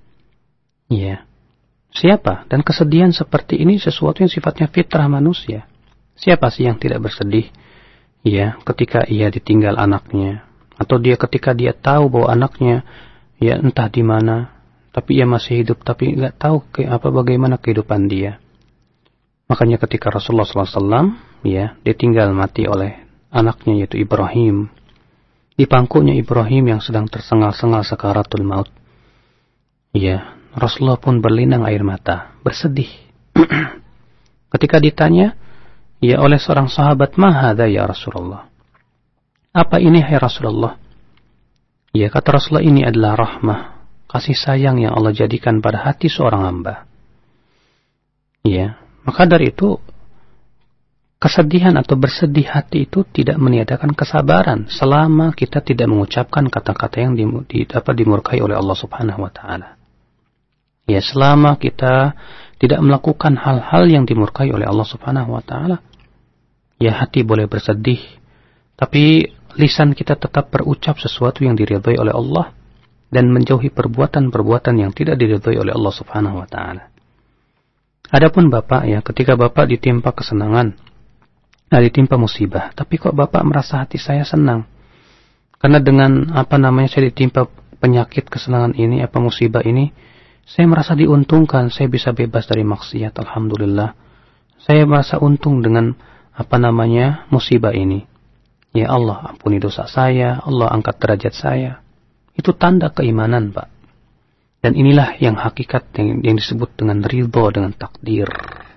Ya. Siapa? Dan kesedihan seperti ini sesuatu yang sifatnya fitrah manusia. Siapa sih yang tidak bersedih? Ya, ketika ia ditinggal anaknya, atau dia ketika dia tahu bahwa anaknya ya entah di mana, tapi ia masih hidup, tapi nggak tahu ke, apa bagaimana kehidupan dia. Makanya ketika Rasulullah shallallahu alaihi wasallam ya ditinggal mati oleh anaknya yaitu Ibrahim, di pangkunya Ibrahim yang sedang tersengal-sengal sakaratul maut, ya Rasulullah pun berlinang air mata, bersedih. Ketika ditanya ya oleh seorang sahabat, "Ma hadza ya Rasulullah?" Apa ini hai Rasulullah? Ya kata Rasulullah, ini adalah rahmah, kasih sayang yang Allah jadikan pada hati seorang hamba. Ya, maka dari itu kesedihan atau bersedih hati itu tidak meniadakan kesabaran selama kita tidak mengucapkan kata-kata yang dapat dimurkai oleh Allah Subhanahu wa taala. Ya, selama kita tidak melakukan hal-hal yang dimurkai oleh Allah Subhanahu wa taala, ya hati boleh bersedih, tapi lisan kita tetap berucap sesuatu yang diridhai oleh Allah dan menjauhi perbuatan-perbuatan yang tidak diridhai oleh Allah Subhanahu wa taala. Adapun Bapak ya, ketika Bapak ditimpa kesenangan, nah ditimpa musibah, tapi kok Bapak merasa hati saya senang? Karena dengan apa namanya saya ditimpa penyakit kesenangan ini, apa musibah ini, saya merasa diuntungkan, saya bisa bebas dari maksiat, alhamdulillah. Saya merasa untung dengan apa namanya musibah ini. Ya Allah ampuni dosa saya, Allah angkat derajat saya. Itu tanda keimanan, Pak. Dan inilah yang hakikat yang, yang disebut dengan ridho dengan takdir.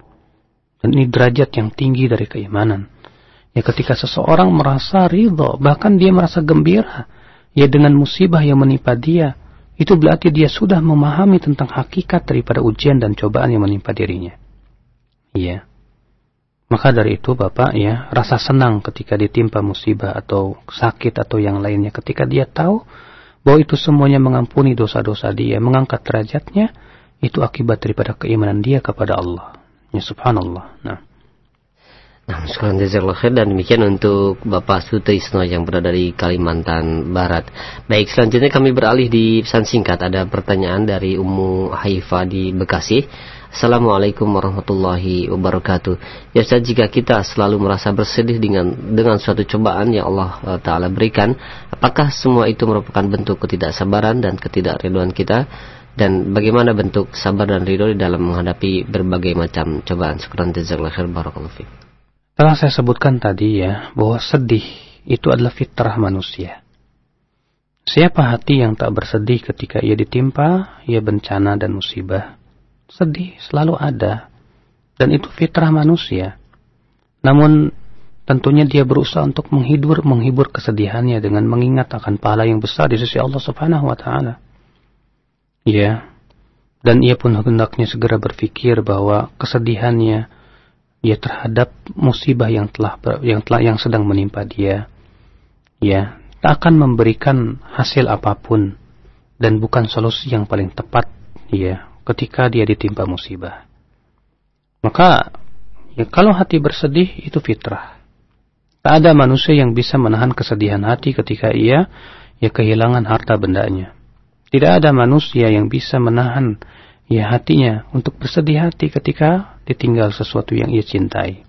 Dan ini derajat yang tinggi dari keimanan. Ya ketika seseorang merasa ridho, bahkan dia merasa gembira ya dengan musibah yang menimpa dia, itu berarti dia sudah memahami tentang hakikat daripada ujian dan cobaan yang menimpa dirinya. Iya. Maka dari itu Bapak ya, rasa senang ketika ditimpa musibah atau sakit atau yang lainnya, ketika dia tahu bahwa itu semuanya mengampuni dosa-dosa dia, mengangkat derajatnya, itu akibat daripada keimanan dia kepada Allah. Ya subhanallah. Nah. Nah, sekarang jazakallahu khair, dan demikian untuk Bapak Sutrisno yang berada di Kalimantan Barat. Baik, selanjutnya kami beralih di pesan singkat. Ada pertanyaan dari Ummu Haifa di Bekasi. Assalamualaikum warahmatullahi wabarakatuh. Ya Ustaz, jika kita selalu merasa bersedih dengan dengan suatu cobaan yang Allah uh, Ta'ala berikan, apakah semua itu merupakan bentuk ketidaksabaran dan ketidakridhoan kita? Dan bagaimana bentuk sabar dan ridho di dalam menghadapi berbagai macam cobaan? Syukran jazakallahu khair, barakallahu fiik. Telah saya sebutkan tadi ya, bahwa sedih itu adalah fitrah manusia. Siapa hati yang tak bersedih ketika ia ditimpa ya bencana dan musibah? Sedih selalu ada, dan itu fitrah manusia. Namun tentunya dia berusaha untuk menghibur menghibur kesedihannya dengan mengingat akan pahala yang besar di sisi Allah Subhanahu wa taala. Ya. Dan ia pun hendaknya segera berpikir bahwa kesedihannya ya terhadap musibah yang telah yang telah yang sedang menimpa dia ya tak akan memberikan hasil apapun dan bukan solusi yang paling tepat ya ketika dia ditimpa musibah. Maka ya kalau hati bersedih itu fitrah. Tak ada manusia yang bisa menahan kesedihan hati ketika ia ya kehilangan harta bendanya. Tidak ada manusia yang bisa menahan ya hatinya untuk bersedih hati ketika ditinggal sesuatu yang ia cintai.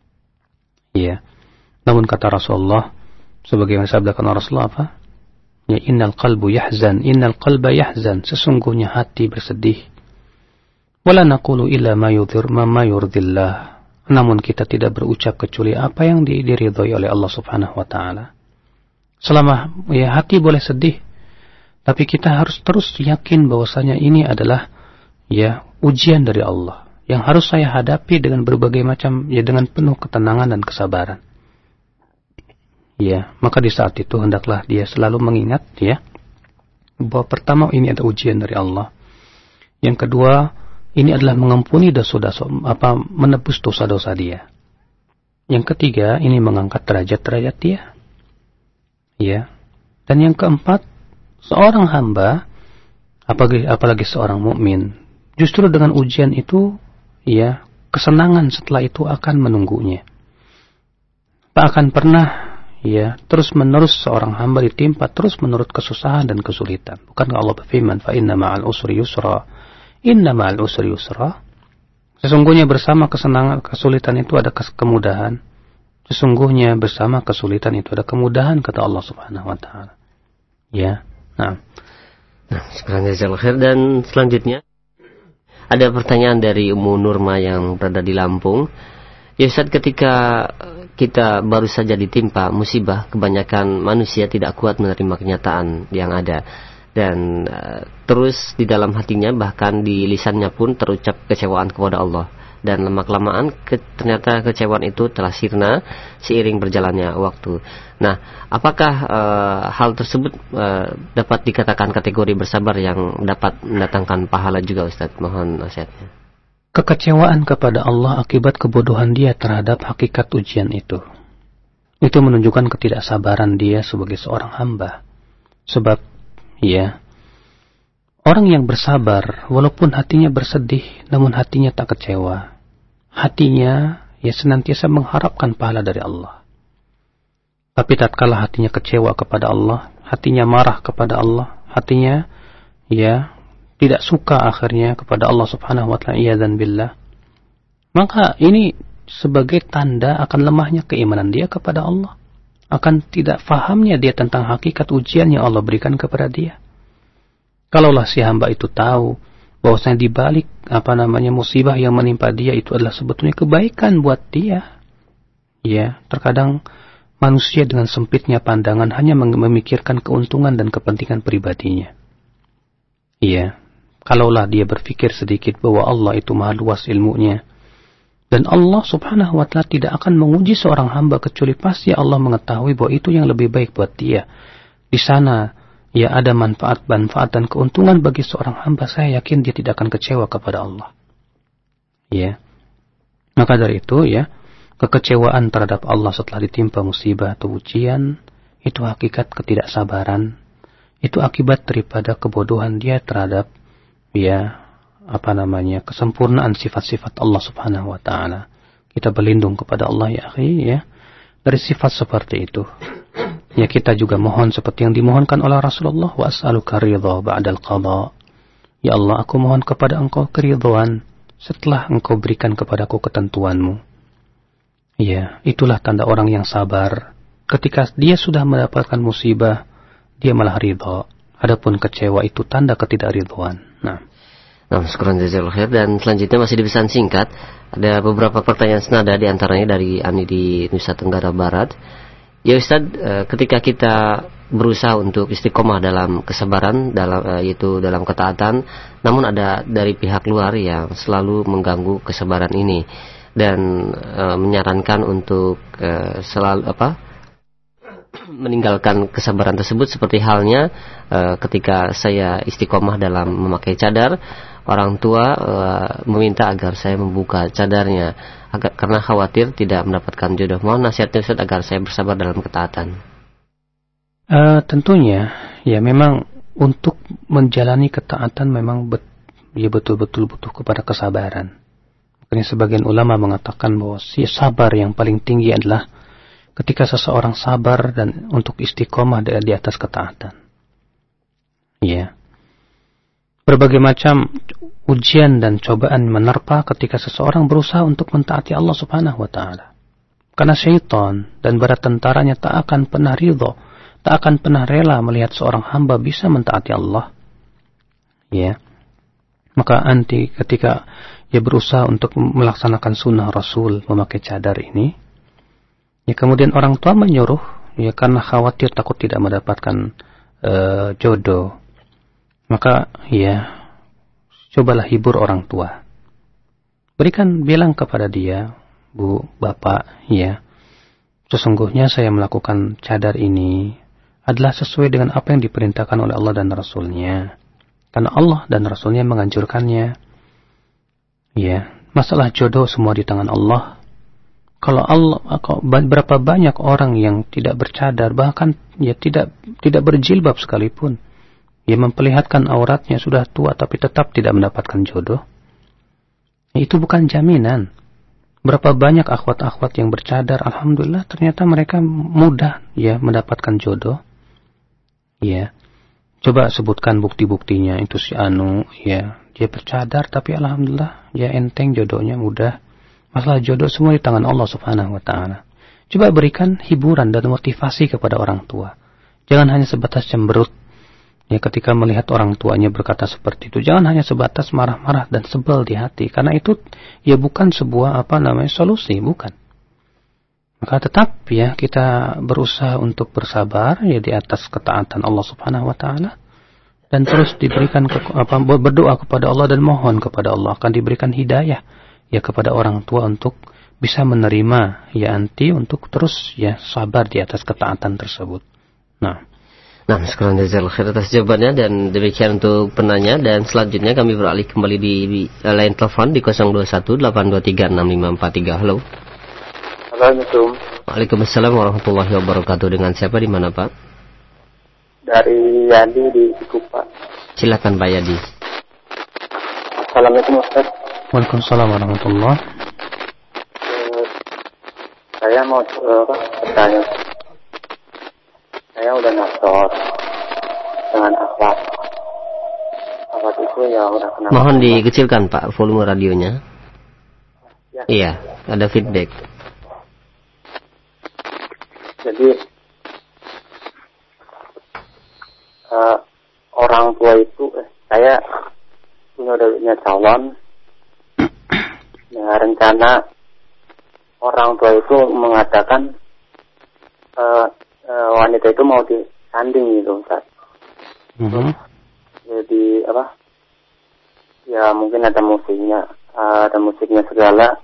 Ya. Namun kata Rasulullah, sebagaimana sabdakan Rasulullah apa? Ya innal qalbu yahzan, innal qalba yahzan, sesungguhnya hati bersedih. Wala naqulu illa ma yudhir ma yurdillah. namun kita tidak berucap kecuali apa yang diridhoi oleh Allah Subhanahu wa taala. Selama ya hati boleh sedih, tapi kita harus terus yakin bahwasanya ini adalah ya ujian dari Allah yang harus saya hadapi dengan berbagai macam ya dengan penuh ketenangan dan kesabaran. Ya, maka di saat itu hendaklah dia selalu mengingat ya bahwa pertama ini ada ujian dari Allah. Yang kedua, ini adalah mengampuni dosa-dosa, apa menebus dosa-dosa dia. Yang ketiga, ini mengangkat derajat-derajat dia. Ya. Dan yang keempat, seorang hamba, apalagi, apalagi seorang mukmin, justru dengan ujian itu, ya, kesenangan setelah itu akan menunggunya. Tak akan pernah, ya, terus-menerus seorang hamba ditimpa terus-menerus kesusahan dan kesulitan. Bukankah Allah berfirman, "Fa inna ma'al usri yusra." Inna ma'al usri yusra. Sesungguhnya bersama kesenangan, kesulitan itu ada kemudahan. Sesungguhnya bersama kesulitan itu ada kemudahan, kata Allah Subhanahu wa taala. Ya. Nah. Nah, sekarang jazakallahu khair. Dan selanjutnya ada pertanyaan dari Ummu Nurma yang berada di Lampung. Ya Ustaz, ketika kita baru saja ditimpa musibah, kebanyakan manusia tidak kuat menerima kenyataan yang ada. Dan uh, terus di dalam hatinya, bahkan di lisannya pun terucap kecewaan kepada Allah. Dan lama-kelamaan ke, ternyata kecewaan itu telah sirna seiring berjalannya waktu. Nah, apakah uh, hal tersebut uh, dapat dikatakan kategori bersabar yang dapat mendatangkan pahala juga, Ustaz? Mohon nasihatnya. Kekecewaan kepada Allah akibat kebodohan dia terhadap hakikat ujian itu. Itu menunjukkan ketidaksabaran dia sebagai seorang hamba. Sebab ya, orang yang bersabar, walaupun hatinya bersedih, namun hatinya tak kecewa. Hatinya, ya senantiasa mengharapkan pahala dari Allah. Tapi tatkala hatinya kecewa kepada Allah, hatinya marah kepada Allah, hatinya, ya, tidak suka akhirnya kepada Allah Subhanahu wa ta'ala, iyadzan billah. Maka ini sebagai tanda akan lemahnya keimanan dia kepada Allah. Akan tidak fahamnya dia tentang hakikat ujian yang Allah berikan kepada dia. Kalaulah si hamba itu tahu bahwasanya di balik apa namanya musibah yang menimpa dia itu adalah sebetulnya kebaikan buat dia. Ya, terkadang manusia dengan sempitnya pandangan hanya memikirkan keuntungan dan kepentingan pribadinya. Iya, kalaulah dia berpikir sedikit bahwa Allah itu maha luas ilmunya. Dan Allah Subhanahu wa ta'ala tidak akan menguji seorang hamba kecuali pasti Allah mengetahui bahwa itu yang lebih baik buat dia. Di sana ya ada manfaat-manfaat dan keuntungan bagi seorang hamba, saya yakin dia tidak akan kecewa kepada Allah. Ya. Maka dari itu ya, kekecewaan terhadap Allah setelah ditimpa musibah atau ujian itu hakikat ketidaksabaran. Itu akibat daripada kebodohan dia terhadap ya apa namanya kesempurnaan sifat-sifat Allah Subhanahu wa taala. Kita berlindung kepada Allah ya akhi ya dari sifat seperti itu. Ya kita juga mohon seperti yang dimohonkan oleh Rasulullah, wa as'aluka ridha ba'dal qada. Ya Allah, aku mohon kepada Engkau keridhaan setelah Engkau berikan kepadaku ketentuanmu. Ya, itulah tanda orang yang sabar. Ketika dia sudah mendapatkan musibah, dia malah ridha. Adapun kecewa itu tanda ketidakridhaan. Nah, Nah, syukuran jazakallahu khair. Dan selanjutnya masih di pesan singkat, ada beberapa pertanyaan senada, di antaranya dari Ani di Nusa Tenggara Barat. Ya Ustaz, ketika kita berusaha untuk istiqomah dalam kesabaran, dalam yaitu dalam ketaatan, namun ada dari pihak luar yang selalu mengganggu kesabaran ini dan e, menyarankan untuk e, selalu apa? meninggalkan kesabaran tersebut, seperti halnya e, ketika saya istiqomah dalam memakai cadar, orang tua e, meminta agar saya membuka cadarnya agar, karena khawatir tidak mendapatkan jodoh. Mohon nasihatnya Ustaz agar saya bersabar dalam ketaatan. Uh, tentunya ya memang untuk menjalani ketaatan memang bet, ya betul-betul butuh kepada kesabaran. Makanya sebagian ulama mengatakan bahwa si sabar yang paling tinggi adalah ketika seseorang sabar dan untuk istiqomah di atas ketaatan. Ya. Berbagai macam ujian dan cobaan menerpa ketika seseorang berusaha untuk mentaati Allah Subhanahu wa taala. Karena syaitan dan bala tentaranya tak akan pernah ridha, tak akan pernah rela melihat seorang hamba bisa mentaati Allah. Ya. Maka anti ketika ia berusaha untuk melaksanakan sunnah Rasul memakai cadar ini, ya kemudian orang tua menyuruh, ya karena khawatir takut tidak mendapatkan uh, jodoh, maka ya cobalah hibur orang tua. Berikan, bilang kepada dia, Bu, Bapak, ya, sesungguhnya saya melakukan cadar ini adalah sesuai dengan apa yang diperintahkan oleh Allah dan Rasulnya. Karena Allah dan Rasulnya menganjurkannya. Ya, masalah jodoh semua di tangan Allah. Kalau Allah, berapa banyak orang yang tidak bercadar, bahkan ya tidak tidak berjilbab sekalipun, ya memperlihatkan auratnya, sudah tua tapi tetap tidak mendapatkan jodoh. Itu bukan jaminan. Berapa banyak akhwat-akhwat yang bercadar, alhamdulillah ternyata mereka mudah ya mendapatkan jodoh. Ya. Coba sebutkan bukti-buktinya, itu si anu ya, dia bercadar tapi alhamdulillah ya enteng jodohnya, mudah. Masalah jodoh semua di tangan Allah Subhanahu wa taala. Coba berikan hiburan dan motivasi kepada orang tua. Jangan hanya sebatas cemberut. Ya, ketika melihat orang tuanya berkata seperti itu, jangan hanya sebatas marah-marah dan sebel di hati, karena itu ya bukan sebuah apa namanya solusi, bukan. Maka tetap ya kita berusaha untuk bersabar ya di atas ketaatan Allah Subhanahu wa taala, dan terus diberikan ke, apa berdoa kepada Allah dan mohon kepada Allah akan diberikan hidayah ya kepada orang tua untuk bisa menerima ya anti untuk terus ya sabar di atas ketaatan tersebut. Nah, Nah, sekarang jazakallahu khair atas jawabannya, dan demikian untuk penanya. Dan selanjutnya kami beralih kembali di, di uh, line telepon di nol dua satu delapan dua tiga enam lima empat tiga. Halo. Assalamualaikum. Waalaikumsalam warahmatullahi wabarakatuh. Dengan siapa, di mana Pak? Dari Yadi di Cikupa. Silakan Pak Yadi. Assalamualaikum Ustaz. Waalaikumsalam warahmatullahi. Uh, saya mau uh, bertanya. Saya udah nasor dengan akhlak. Akhlak itu ya udah kenal. Mohon dikecilkan Pak volume radionya. Ya. Iya, ada feedback. Jadi uh, orang tua itu, eh, saya punya punya calon. Nah, rencana orang tua itu mengatakan uh, Uh, wanita itu mau disanding gitu Ustaz. Mm-hmm. Jadi apa? Ya mungkin ada musiknya, uh, ada musiknya segala.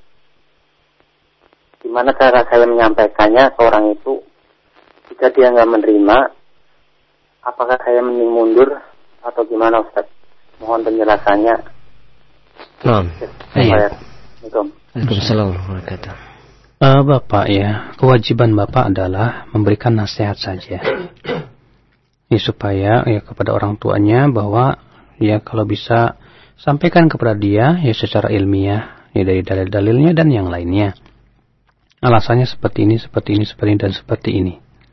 Gimana cara saya menyampaikannya ke orang itu? Jika dia nggak menerima, apakah saya mending mundur atau gimana Ustaz? Mohon penjelasannya. Nah, iya. Waalaikumsalam warahmatullahi wabarakatuh. Uh, Bapak ya, kewajiban Bapak adalah memberikan nasihat saja. Ya, supaya ya kepada orang tuanya bahwa ya kalau bisa sampaikan kepada dia ya secara ilmiah ya dari dalil-dalilnya dan yang lainnya. Alasannya seperti ini, seperti ini, seperti ini dan seperti ini.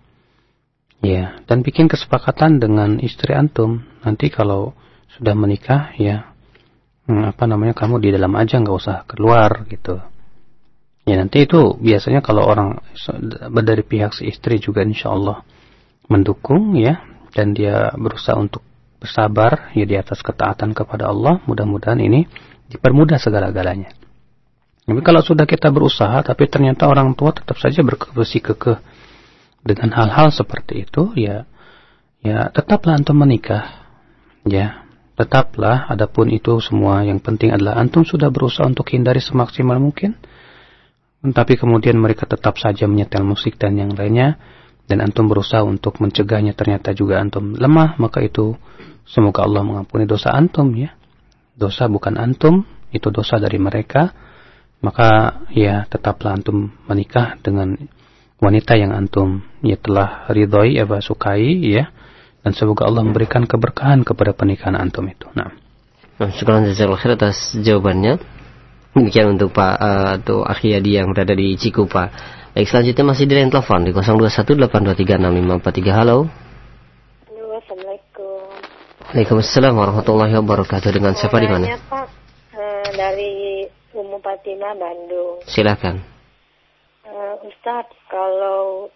Ya, dan bikin kesepakatan dengan istri antum. Nanti kalau sudah menikah ya hmm, apa namanya kamu di dalam aja, nggak usah keluar gitu. Ya nanti itu biasanya kalau orang dari pihak si istri juga insya Allah mendukung ya, dan dia berusaha untuk bersabar ya di atas ketaatan kepada Allah, mudah-mudahan ini dipermudah segala-galanya. Tapi kalau sudah kita berusaha tapi ternyata orang tua tetap saja bersikukuh dengan hal-hal seperti itu, ya ya tetaplah antum menikah, ya tetaplah. Adapun itu semua yang penting adalah antum sudah berusaha untuk hindari semaksimal mungkin. Tapi kemudian mereka tetap saja menyetel musik dan yang lainnya, dan antum berusaha untuk mencegahnya, ternyata juga antum lemah, maka itu semoga Allah mengampuni dosa antum ya. Dosa bukan antum, itu dosa dari mereka. Maka ya tetaplah antum menikah dengan wanita yang antum ya telah ridhoi, ya sukai ya, dan semoga Allah memberikan keberkahan kepada pernikahan antum itu. Nah, nah syukuran jazakallahu khair atas jawabannya. Demikian untuk Pak uh, atau Akhi Yadi yang berada di Cikupa. Baik, selanjutnya masih di line telepon di nol dua satu delapan dua tiga enam lima empat tiga. Halo. Halo, Assalamualaikum. Waalaikumsalam warahmatullahi wabarakatuh. Dengan siapa, di mana? Pak, uh, dari Ummu Fatimah, Bandung. Silakan. Uh, Ustadz, kalau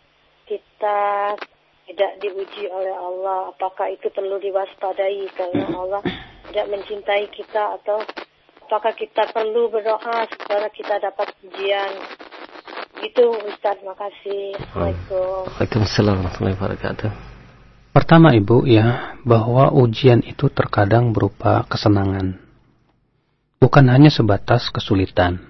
kita tidak diuji oleh Allah, apakah itu perlu diwaspadai? Karena Allah tidak mencintai kita, atau apakah kita perlu berdoa supaya kita dapat ujian? Itu Ustaz, makasih. Assalamualaikum. Waalaikumsalam warahmatullahi wabarakatuh. Pertama Ibu ya, bahwa ujian itu terkadang berupa kesenangan. Bukan hanya sebatas kesulitan.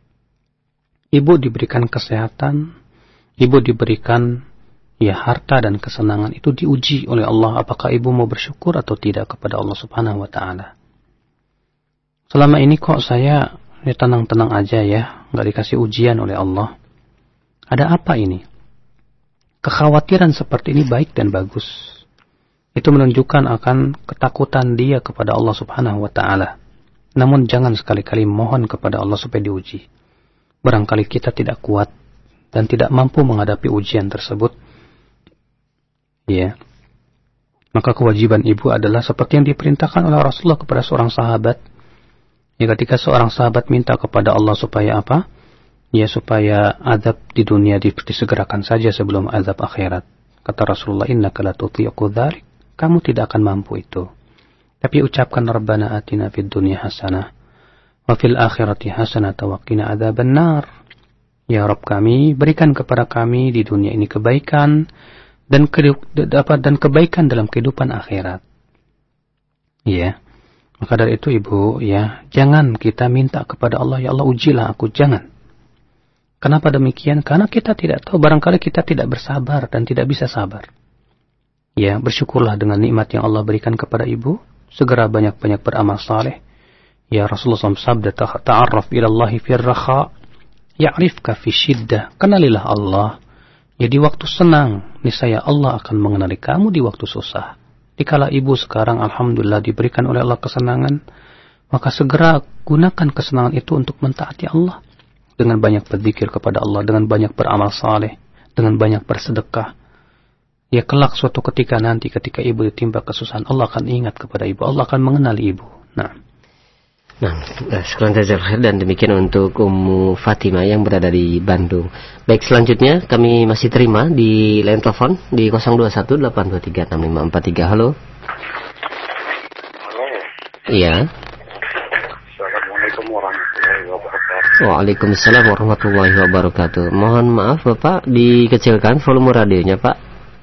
Ibu diberikan kesehatan, Ibu diberikan ya harta dan kesenangan, itu diuji oleh Allah. Apakah Ibu mau bersyukur atau tidak kepada Allah Subhanahu wa taala? Selama ini kok saya ya tenang-tenang aja ya, nggak dikasih ujian oleh Allah. Ada apa ini? Kekhawatiran seperti ini baik dan bagus. Itu menunjukkan akan ketakutan dia kepada Allah Subhanahu wa taala. Namun jangan sekali-kali mohon kepada Allah supaya diuji. Barangkali kita tidak kuat dan tidak mampu menghadapi ujian tersebut. Ya. Maka kewajiban ibu adalah seperti yang diperintahkan oleh Rasulullah kepada seorang sahabat. Ya, ketika seorang sahabat minta kepada Allah supaya apa? Ya, supaya azab di dunia disegerakan saja sebelum azab akhirat. Kata Rasulullah, innaka la tutiqu dzalik. Kamu tidak akan mampu itu. Tapi ucapkan Rabbana atina fid dunya hasanah wa fil akhirati hasanah wa qina adzabannar. Ya Rabb kami, berikan kepada kami di dunia ini kebaikan dan dapat dan kebaikan dalam kehidupan akhirat. Ya. Maka dari itu Ibu, ya, jangan kita minta kepada Allah, ya Allah ujilah aku, jangan. Kenapa demikian? Karena kita tidak tahu, barangkali kita tidak bersabar dan tidak bisa sabar. Ya, bersyukurlah dengan nikmat yang Allah berikan kepada Ibu. Segera banyak-banyak beramal saleh. Ya, Rasulullah shallallahu alaihi wasallam sabda, ta'arraf ilallahi fir rakha, ya'rifka fi syiddah. Kenalilah Allah. Ya, di waktu senang, niscaya Allah akan mengenali kamu di waktu susah. Dikala Ibu sekarang alhamdulillah diberikan oleh Allah kesenangan, maka segera gunakan kesenangan itu untuk mentaati Allah. Dengan banyak berzikir kepada Allah, dengan banyak beramal saleh, dengan banyak bersedekah. Ya, kelak suatu ketika nanti ketika Ibu ditimpa kesusahan, Allah akan ingat kepada Ibu, Allah akan mengenali Ibu. Nah, nah, sekarang jazakallahu dan demikian untuk Ummu Fatimah yang berada di Bandung. Baik, selanjutnya kami masih terima di line telepon di nol dua satu delapan dua tiga enam lima empat tiga. Halo. Halo. Iya. Assalamualaikum warahmatullahi wabarakatuh. Waalaikumsalam warahmatullahi wabarakatuh. Mohon maaf Bapak, dikecilkan volume radionya Pak.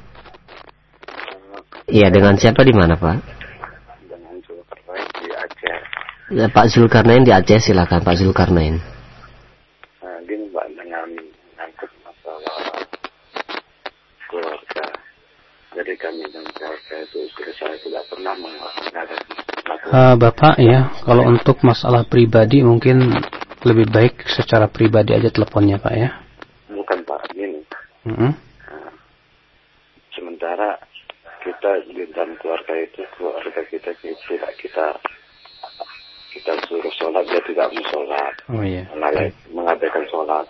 Iya, dengan siapa di mana Pak? Dengan Zulkarnain di Aceh. Ya, Pak Zulkarnain di Aceh, silakan Pak Zulkarnain. Nah, gini Mbak, dengan menyangkut masalah keluarga. Jadi kami dan keluarga itu istri saya tidak pernah menghadapi. Uh, Bapak ya, kalau untuk masalah pribadi mungkin lebih baik secara pribadi aja teleponnya Pak ya. Bukan Pak, gini. Mm-hmm. Nah, sementara kita di dalam keluarga itu, keluarga kita tidak kita kita suruh sholat, dia tidak mau sholat. Oh iya. Mengabaikan sholat.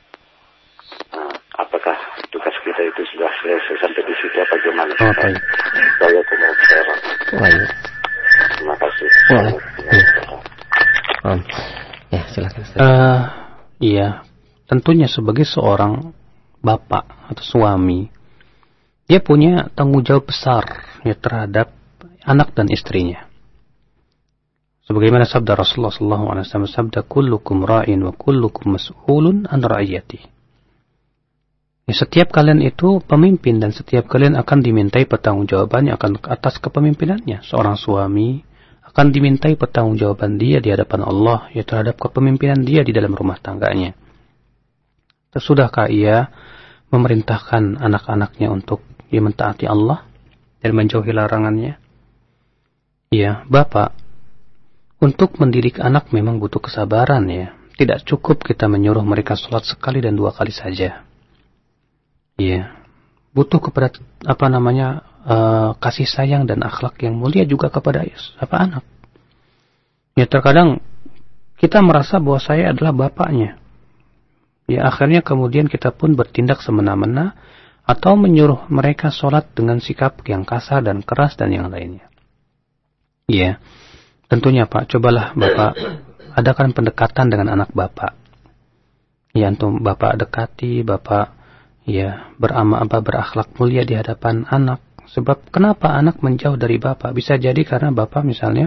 Nah, apakah tugas kita itu sudah selesai sampai di situ apa gimana? Oh, baik. Saya mau bicara. Baik. Terima kasih. Boleh. Um, ya, silakan. Uh, iya, tentunya sebagai seorang bapak atau suami, dia punya tanggung jawab besar ya terhadap anak dan istrinya. Sebagaimana sabda Rasulullah sallallahu alaihi wasallam, sabda kullukum ra'in wa kullukum mas'ulun an ra'iyati. Ya, setiap kalian itu pemimpin dan setiap kalian akan dimintai pertanggungjawabannya akan atas kepemimpinannya. Seorang suami akan dimintai pertanggungjawaban dia di hadapan Allah ya terhadap kepemimpinan dia di dalam rumah tangganya. Sesudahkah ia memerintahkan anak-anaknya untuk dia mentaati Allah dan menjauhi larangannya? Ya, Bapak, untuk mendidik anak memang butuh kesabaran ya. Tidak cukup kita menyuruh mereka sholat sekali dan dua kali saja. Ya, butuh kepada apa namanya uh, kasih sayang dan akhlak yang mulia juga kepada apa anak. Ya, terkadang kita merasa bahwa saya adalah bapaknya. Ya, akhirnya kemudian kita pun bertindak semena-mena atau menyuruh mereka sholat dengan sikap yang kasar dan keras dan yang lainnya. Ya, tentunya Pak, cobalah Bapak adakan pendekatan dengan anak Bapak. Ya, untuk Bapak dekati, Bapak ya beramal apa berakhlak mulia di hadapan anak. Sebab kenapa anak menjauh dari Bapak? Bisa jadi karena Bapak misalnya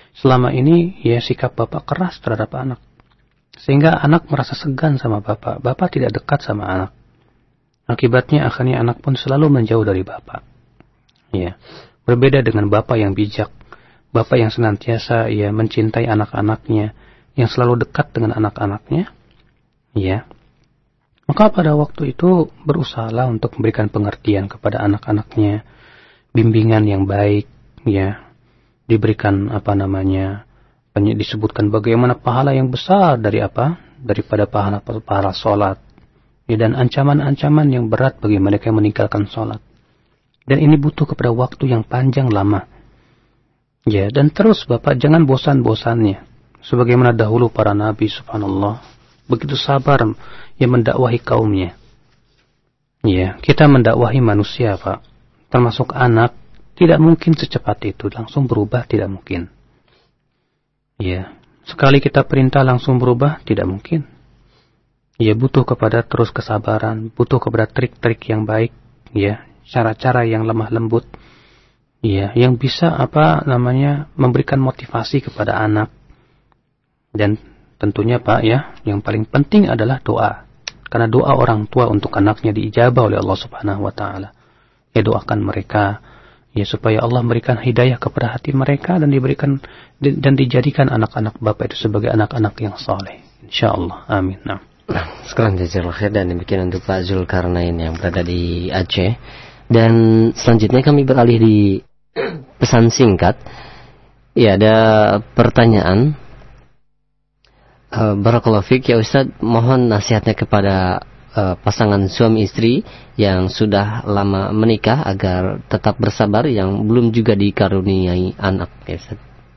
selama ini ya sikap bapak keras terhadap anak. Sehingga anak merasa segan sama bapak. Bapak tidak dekat sama anak. Akibatnya akhirnya anak pun selalu menjauh dari bapak. Ya. Berbeda dengan bapak yang bijak. Bapak yang senantiasa ya mencintai anak-anaknya, yang selalu dekat dengan anak-anaknya. Ya. Maka pada waktu itu berusahalah untuk memberikan pengertian kepada anak-anaknya, bimbingan yang baik, ya, diberikan apa namanya, disebutkan bagaimana pahala yang besar dari apa, daripada pahala pahala sholat, ya, dan ancaman-ancaman yang berat bagi mereka yang meninggalkan sholat. Dan ini butuh kepada waktu yang panjang lama, ya, dan terus bapak jangan bosan-bosannya, sebagaimana dahulu para nabi, subhanallah, begitu sabar yang mendakwahi kaumnya. Ya, kita mendakwahi manusia, Pak, termasuk anak, tidak mungkin secepat itu langsung berubah, tidak mungkin. Ya, sekali kita perintah langsung berubah, tidak mungkin. Ya, butuh kepada terus kesabaran, butuh kepada trik-trik yang baik, ya, cara-cara yang lemah lembut, ya, yang bisa apa namanya memberikan motivasi kepada anak. Dan tentunya Pak ya, yang paling penting adalah doa. Karena doa orang tua untuk anaknya diijabah oleh Allah Subhanahu wa taala. Ya, doakan mereka ya supaya Allah memberikan hidayah kepada hati mereka dan diberikan dan dijadikan anak-anak Bapak itu sebagai anak-anak yang saleh. Insyaallah. Amin. Nah. Nah, sekarang jazakallahu khair dan demikian untuk Pak Zulkarnain yang berada di Aceh. Dan selanjutnya kami beralih di pesan singkat. Ya, ada pertanyaan. Uh, Barakallahu fiik ya Ustaz, mohon nasihatnya kepada uh, pasangan suami istri yang sudah lama menikah agar tetap bersabar yang belum juga dikaruniai anak ya Ustaz.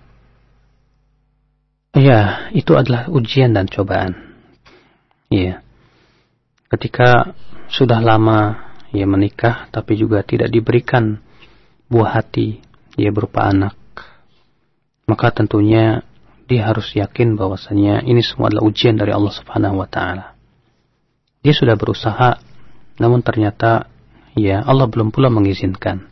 Ya, itu adalah ujian dan cobaan. Ya. Ketika sudah lama ya menikah tapi juga tidak diberikan buah hati ya berupa anak, maka tentunya dia harus yakin bahwasanya ini semua adalah ujian dari Allah Subhanahu wa taala. Dia sudah berusaha, namun ternyata ya Allah belum pula mengizinkan.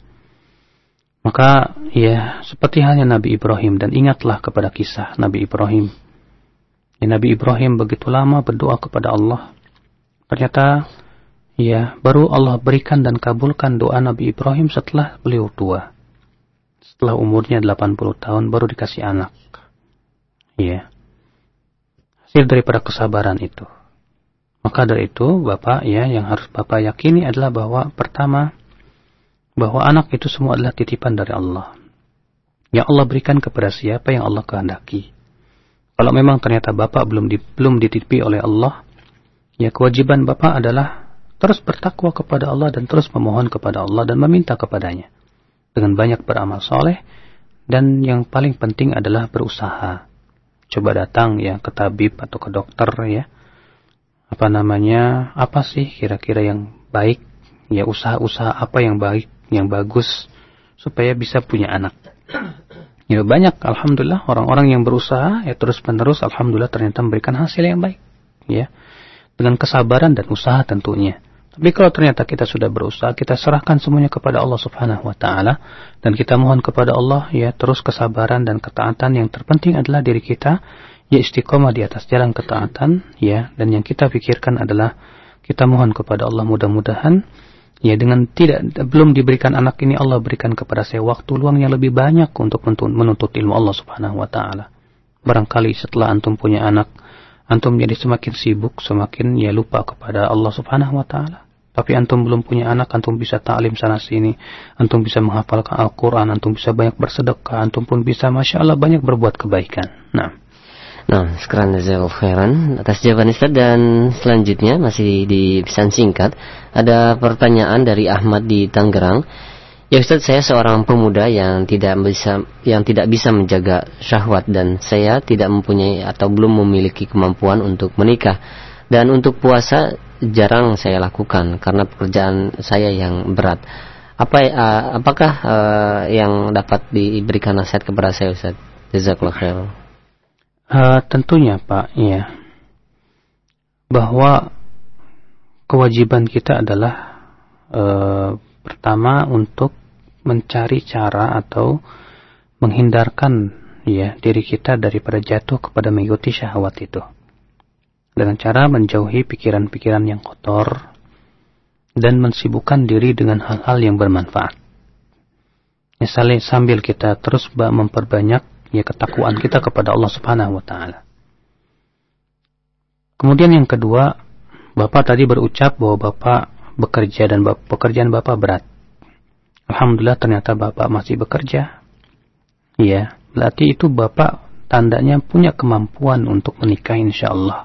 Maka ya seperti halnya Nabi Ibrahim, dan ingatlah kepada kisah Nabi Ibrahim. Ya, Nabi Ibrahim begitu lama berdoa kepada Allah. Ternyata ya baru Allah berikan dan kabulkan doa Nabi Ibrahim setelah beliau tua. Setelah umurnya delapan puluh tahun baru dikasih anak. Ya, hasil daripada kesabaran itu. Maka dari itu, Bapak ya, yang harus Bapak yakini adalah bahwa pertama, bahwa anak itu semua adalah titipan dari Allah. Yang Allah berikan kepada siapa yang Allah kehendaki. Kalau memang ternyata Bapak belum di, belum dititipi oleh Allah, ya kewajiban Bapak adalah terus bertakwa kepada Allah dan terus memohon kepada Allah dan meminta kepadanya. Dengan banyak beramal soleh, dan yang paling penting adalah berusaha. Coba datang ya ke tabib atau ke dokter ya. Apa namanya? Apa sih kira-kira yang baik? Ya usaha-usaha apa yang baik, yang bagus supaya bisa punya anak. Ya banyak alhamdulillah orang-orang yang berusaha ya terus-menerus alhamdulillah ternyata memberikan hasil yang baik. Ya. Dengan kesabaran dan usaha tentunya. Tapi kalau ternyata kita sudah berusaha, kita serahkan semuanya kepada Allah Subhanahu wa taala dan kita mohon kepada Allah ya terus kesabaran dan ketaatan. Yang terpenting adalah diri kita ya istiqomah di atas jalan ketaatan ya, dan yang kita pikirkan adalah kita mohon kepada Allah mudah-mudahan ya dengan tidak belum diberikan anak ini Allah berikan kepada saya waktu luang yang lebih banyak untuk menuntut ilmu Allah Subhanahu wa taala. Barangkali setelah antum punya anak, antum jadi semakin sibuk, semakin ya lupa kepada Allah Subhanahu wa taala. Tapi antum belum punya anak, antum bisa ta'lim sana sini, antum bisa menghafalkan Al-Quran, antum bisa banyak bersedekah, antum pun bisa Masya Allah banyak berbuat kebaikan. Nah, nah sekarang jazakallahu khairan atas jawaban Ustaz. Dan selanjutnya masih di pesan singkat, ada pertanyaan dari Ahmad di Tangerang. Ya Ustaz, saya seorang pemuda yang tidak bisa yang tidak bisa menjaga syahwat dan saya tidak mempunyai atau belum memiliki kemampuan untuk menikah. Dan untuk puasa jarang saya lakukan karena pekerjaan saya yang berat. Apa uh, apakah uh, yang dapat diberikan nasihat kepada saya Ustaz? Jazakallahu khairan. Uh, tentunya Pak, ya. Bahwa kewajiban kita adalah uh, pertama untuk mencari cara atau menghindarkan ya diri kita daripada jatuh kepada mengikuti syahwat itu. Dengan cara menjauhi pikiran-pikiran yang kotor dan mensibukkan diri dengan hal-hal yang bermanfaat. Misalnya sambil kita terus memperbanyak ya ketakwaan kita kepada Allah Subhanahu wa taala. Kemudian yang kedua, Bapak tadi berucap bahwa Bapak bekerja dan Bapak, pekerjaan Bapak berat. Alhamdulillah ternyata Bapak masih bekerja. Ya, berarti itu Bapak tandanya punya kemampuan untuk menikah insyaallah.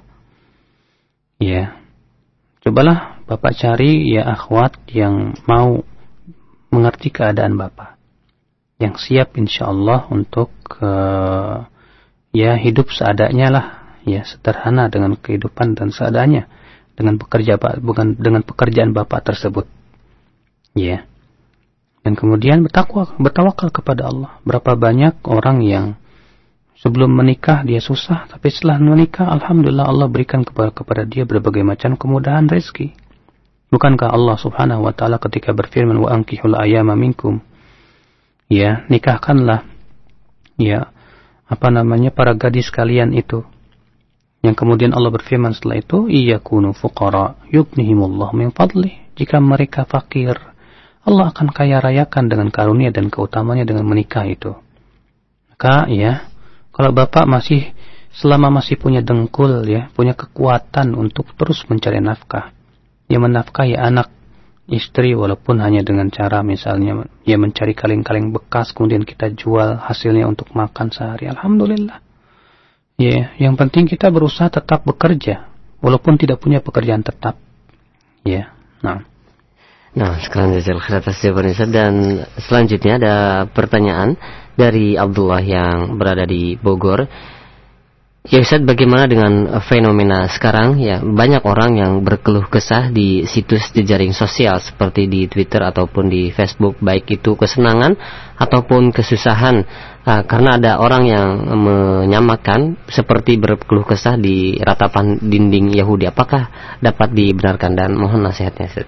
Ya. Cobalah Bapak cari ya akhwat yang mau mengerti keadaan Bapak. Yang siap insyaallah untuk uh, ya hidup seadanya lah. Ya, sederhana dengan kehidupan dan seadanya dengan bekerja bukan dengan pekerjaan Bapak tersebut. Ya. Dan kemudian bertakwa, bertawakal kepada Allah. Berapa banyak orang yang sebelum menikah dia susah, tapi setelah menikah alhamdulillah Allah berikan kepada kepada dia berbagai macam kemudahan rezeki. Bukankah Allah Subhanahu wa taala ketika berfirman wa ankihul ayyama minkum, ya, nikahkanlah ya apa namanya para gadis kalian itu. Yang kemudian Allah berfirman setelah itu, iyakunu fuqara yughnihimullahu min fadlih. Jika mereka fakir, Allah akan kaya rayakan dengan karunia dan keutamanya dengan menikah itu. Maka ya, kalau Bapak masih selama masih punya dengkul ya, punya kekuatan untuk terus mencari nafkah, ya menafkahi anak, istri walaupun hanya dengan cara misalnya ya mencari kaleng-kaleng bekas kemudian kita jual hasilnya untuk makan sehari, alhamdulillah. Ya, yang penting kita berusaha tetap bekerja walaupun tidak punya pekerjaan tetap. Ya, nah. Nah, sekarang jazal khair atas jawaban Ustaz, dan selanjutnya ada pertanyaan dari Abdullah yang berada di Bogor. Ya Ustaz, bagaimana dengan fenomena sekarang ya banyak orang yang berkeluh kesah di situs jejaring sosial seperti di Twitter ataupun di Facebook, baik itu kesenangan ataupun kesusahan, nah, karena ada orang yang menyamakan seperti berkeluh kesah di ratapan dinding Yahudi. Apakah dapat dibenarkan dan mohon nasihatnya Ustaz?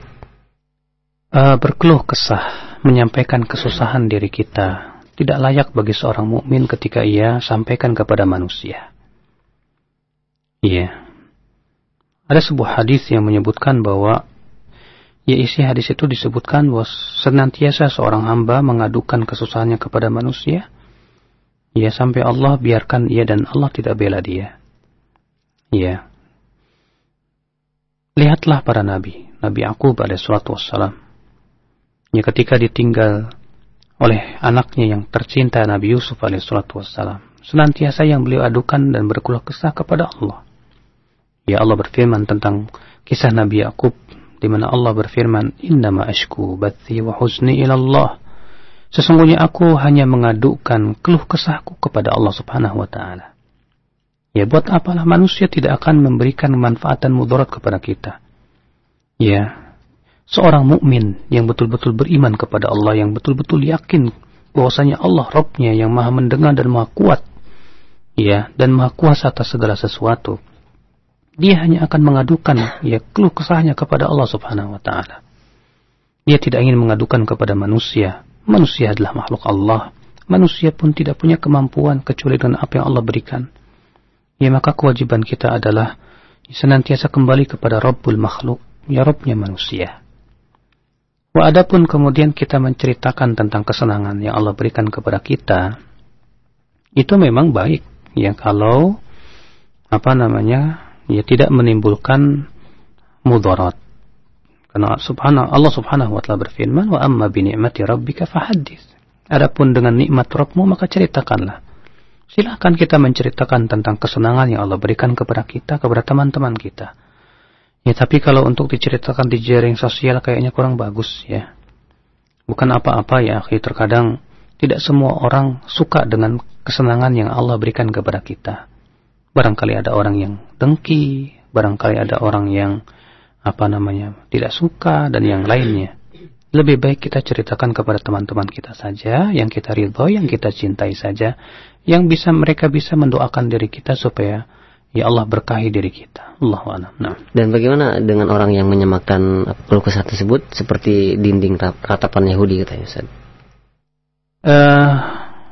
Uh, berkeluh kesah, menyampaikan kesusahan diri kita tidak layak bagi seorang mukmin ketika ia sampaikan kepada manusia. Iya. Ada sebuah hadis yang menyebutkan bahwa ya isi hadis itu disebutkan bahwa senantiasa seorang hamba mengadukan kesusahannya kepada manusia, ya sampai Allah biarkan ia dan Allah tidak bela dia. Ya. Lihatlah para nabi, Nabi Yakub alaihi salatu wassalam. Ya ketika ditinggal oleh anaknya yang tercinta Nabi Yusuf alaihi salatu wassalam, senantiasa yang beliau adukan dan berkeluh kesah kepada Allah. Ya Allah berfirman tentang kisah Nabi Yakub di mana Allah berfirman, "Innama ashku bathi wa huzni ila Allah." Sesungguhnya aku hanya mengadukan keluh kesahku kepada Allah Subhanahu wa taala. Ya buat apalah manusia tidak akan memberikan manfaat dan mudarat kepada kita. Ya, seorang mukmin yang betul-betul beriman kepada Allah, yang betul-betul yakin bahwasanya Allah Rabbnya yang Maha mendengar dan Maha kuat, ya, dan Maha kuasa atas segala sesuatu. Dia hanya akan mengadukan ya keluh kesahnya kepada Allah Subhanahu wa taala. Dia tidak ingin mengadukan kepada manusia. Manusia adalah makhluk Allah. Manusia pun tidak punya kemampuan kecuali dengan apa yang Allah berikan. Ya maka kewajiban kita adalah senantiasa kembali kepada Rabbul makhluk, ya Rabbnya manusia. Wa adapun kemudian kita menceritakan tentang kesenangan yang Allah berikan kepada kita, itu memang baik ya kalau apa namanya ya tidak menimbulkan mudarat. Karena subhana Allah Subhanahu wa taala berfirman, "Wa amma bi ni'mati rabbika fahaddits." Adapun dengan nikmat Rabbmu maka ceritakanlah. Silakan kita menceritakan tentang kesenangan yang Allah berikan kepada kita, kepada teman-teman kita. Ya, tapi kalau untuk diceritakan di jejaring sosial kayaknya kurang bagus ya. Bukan apa-apa ya, akhi, terkadang tidak semua orang suka dengan kesenangan yang Allah berikan kepada kita. Barangkali ada orang yang dengki, barangkali ada orang yang apa namanya tidak suka dan yang lainnya. Lebih baik kita ceritakan kepada teman-teman kita saja, yang kita ridhoi, yang kita cintai saja, yang bisa mereka bisa mendoakan diri kita supaya ya Allah berkahi diri kita. Allahu a'lam. Nah. Dan bagaimana dengan orang yang menyamakan keluh kesah tersebut seperti dinding ratapan Yahudi katanya Ustaz? Uh,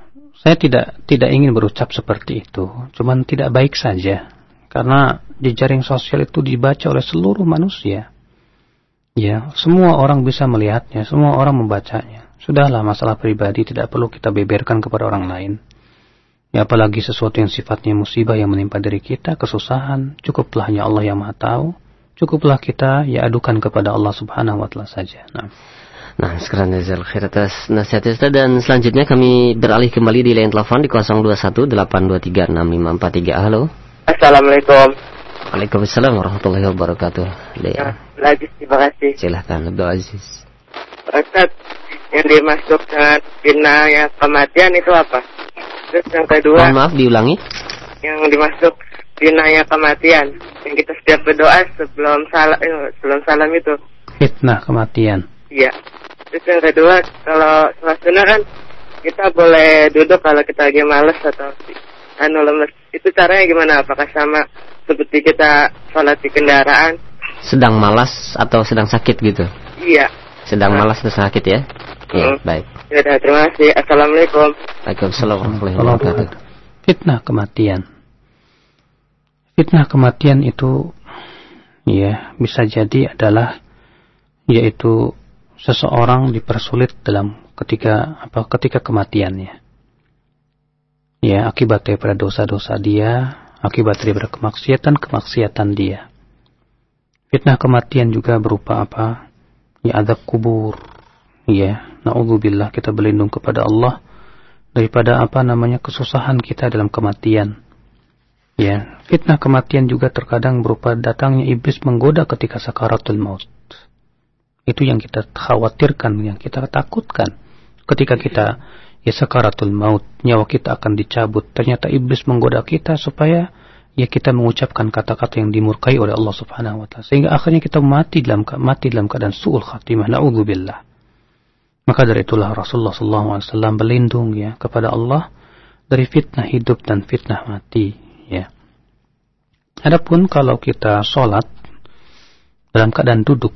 Saya tidak tidak ingin berucap seperti itu, cuman tidak baik saja. Karena jejaring sosial itu dibaca oleh seluruh manusia. Ya, semua orang bisa melihatnya, semua orang membacanya. Sudahlah, masalah pribadi tidak perlu kita beberkan kepada orang lain. Ya, apalagi sesuatu yang sifatnya musibah yang menimpa diri kita, kesusahan, cukuplah hanya Allah yang Maha Tahu. Cukuplah kita ya adukan kepada Allah Subhanahu wa taala saja. Nah, Nah, sekarang jazal khair atas nasihatnya Ustaz, dan selanjutnya kami beralih kembali di line telepon di nol dua satu delapan dua tiga enam lima empat tiga. Halo. Assalamualaikum. Waalaikumsalam warahmatullahi wabarakatuh. Ya, Aziz, terima kasih. Silahkan Abdul Aziz. Ustaz, yang dimasukkan bina yang kematian itu apa? Terus yang kedua, mohon maaf diulangi. Yang dimasuk bina yang kematian, yang kita setiap berdoa sebelum salam, eh, sebelum salam itu. fitnah kematian. Iya. Terus yang kedua, kalau sholat sunnah kan kita boleh duduk kalau kita lagi malas atau anu lemes. Itu caranya gimana? Apakah sama seperti kita sholat di kendaraan? Sedang malas atau sedang sakit gitu? Iya. Sedang nah. malas atau sakit ya? Iya, hmm. baik. Ya, terima kasih. Assalamualaikum. Waalaikumsalam warahmatullahi wabarakatuh. Fitnah kematian. Fitnah kematian itu ya bisa jadi adalah yaitu seseorang dipersulit dalam ketika apa ketika kematiannya. Ya, akibat daripada dosa-dosa dia, akibat daripada kemaksiatan-kemaksiatan dia. Fitnah kematian juga berupa apa? Ya, azab kubur. Ya, na'udzubillah, kita berlindung kepada Allah daripada apa namanya kesusahan kita dalam kematian. Ya, fitnah kematian juga terkadang berupa datangnya iblis menggoda ketika sakaratul maut. Itu yang kita khawatirkan, yang kita takutkan. Ketika kita ya sakaratul maut, nyawa kita akan dicabut. Ternyata iblis menggoda kita supaya ya kita mengucapkan kata-kata yang dimurkai oleh Allah Subhanahu wa taala, sehingga akhirnya kita mati dalam mati dalam keadaan su'ul khatimah. Na'udzubillah. Maka dari itulah Rasulullah sallallahu alaihi wasallam berlindung ya kepada Allah dari fitnah hidup dan fitnah mati ya. Adapun kalau kita sholat dalam keadaan duduk,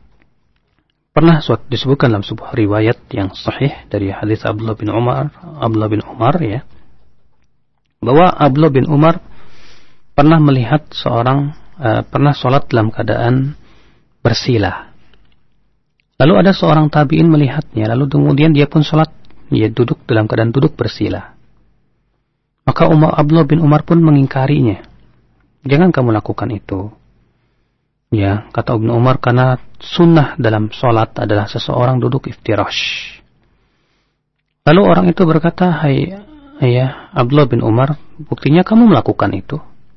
pernah suatu disebutkan dalam sebuah riwayat yang sahih dari hadis Abdullah bin Umar, Abdullah bin Umar ya, bahwa Abdullah bin Umar pernah melihat seorang uh, pernah sholat dalam keadaan bersila. Lalu ada seorang tabi'in melihatnya, lalu kemudian dia pun sholat, dia duduk dalam keadaan duduk bersila. Maka Umar, Abdullah bin Umar pun mengingkarinya. Jangan kamu lakukan itu. Ya, kata Ibnu Umar, karena sunnah dalam sholat adalah seseorang duduk iftirash. Lalu orang itu berkata, hai ya Abdullah bin Umar, buktinya kamu melakukan itu.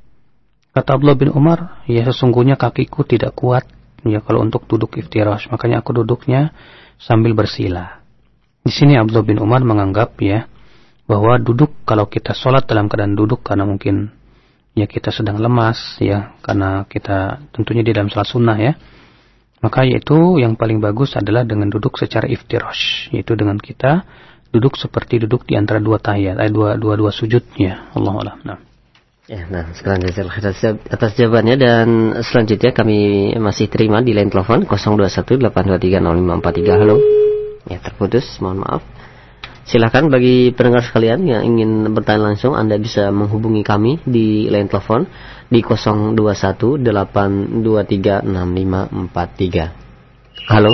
Kata Abdullah bin Umar, ya sesungguhnya kakiku tidak kuat ya kalau untuk duduk iftirash, makanya aku duduknya sambil bersila. Di sini Abdullah bin Umar menganggap ya bahwa duduk, kalau kita sholat dalam keadaan duduk karena mungkin ya kita sedang lemas ya, karena kita tentunya di dalam salat sunnah ya, maka yaitu yang paling bagus adalah dengan duduk secara iftirash, yaitu dengan kita duduk seperti duduk di antara dua tahiyat, eh, dua dua dua sujudnya. Allahu a'lam. Nah. Ya, nah sekarang jazakallahu atas jawabannya, dan selanjutnya kami masih terima di line telepon nol dua satu delapan dua tiga nol lima empat tiga. Halo. Ya, terputus, mohon maaf. Silakan bagi pendengar sekalian yang ingin bertanya langsung, Anda bisa menghubungi kami di line telepon di nol dua satu delapan dua tiga enam lima empat tiga. Halo.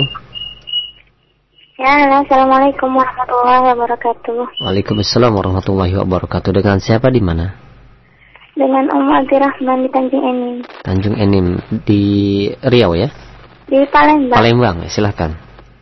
Ya, halo, assalamualaikum warahmatullahi wabarakatuh. Waalaikumsalam warahmatullahi wabarakatuh. Dengan siapa di mana? Dengan Om Abdirrahman di Tanjung Enim. Tanjung Enim di Riau ya? Di Palembang. Palembang, silakan.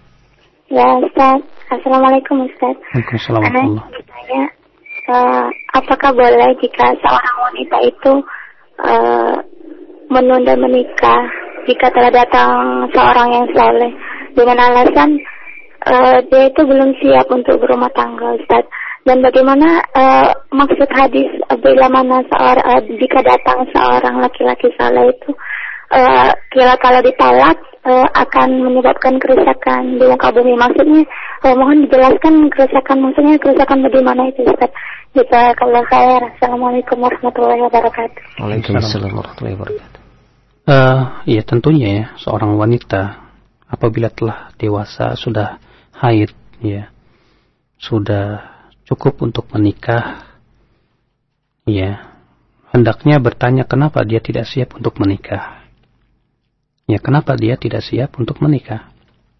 Ya, Ustaz. Assalamualaikum, Ustaz. Waalaikumsalam. Anak bertanya, uh, apakah boleh jika seorang wanita itu uh, menunda menikah jika telah datang seorang yang saleh dengan alasan uh, dia itu belum siap untuk berumah tangga, Ustaz? Dan bagaimana uh, maksud hadis bila mana seorang uh, jika datang seorang laki-laki saleh itu uh, kira kalau ditolak uh, akan menyebabkan kerusakan di muka bumi? Maksudnya uh, mohon dijelaskan kerusakan, maksudnya kerusakan bagaimana itu, Ustaz? Jazakallahu khair. Assalamualaikum warahmatullahi wabarakatuh. Waalaikumsalam warahmatullahi wabarakatuh. Uh, ya tentunya ya, seorang wanita apabila telah dewasa, sudah haid ya, sudah cukup untuk menikah, ya, hendaknya bertanya kenapa dia tidak siap untuk menikah. Ya, kenapa dia tidak siap untuk menikah?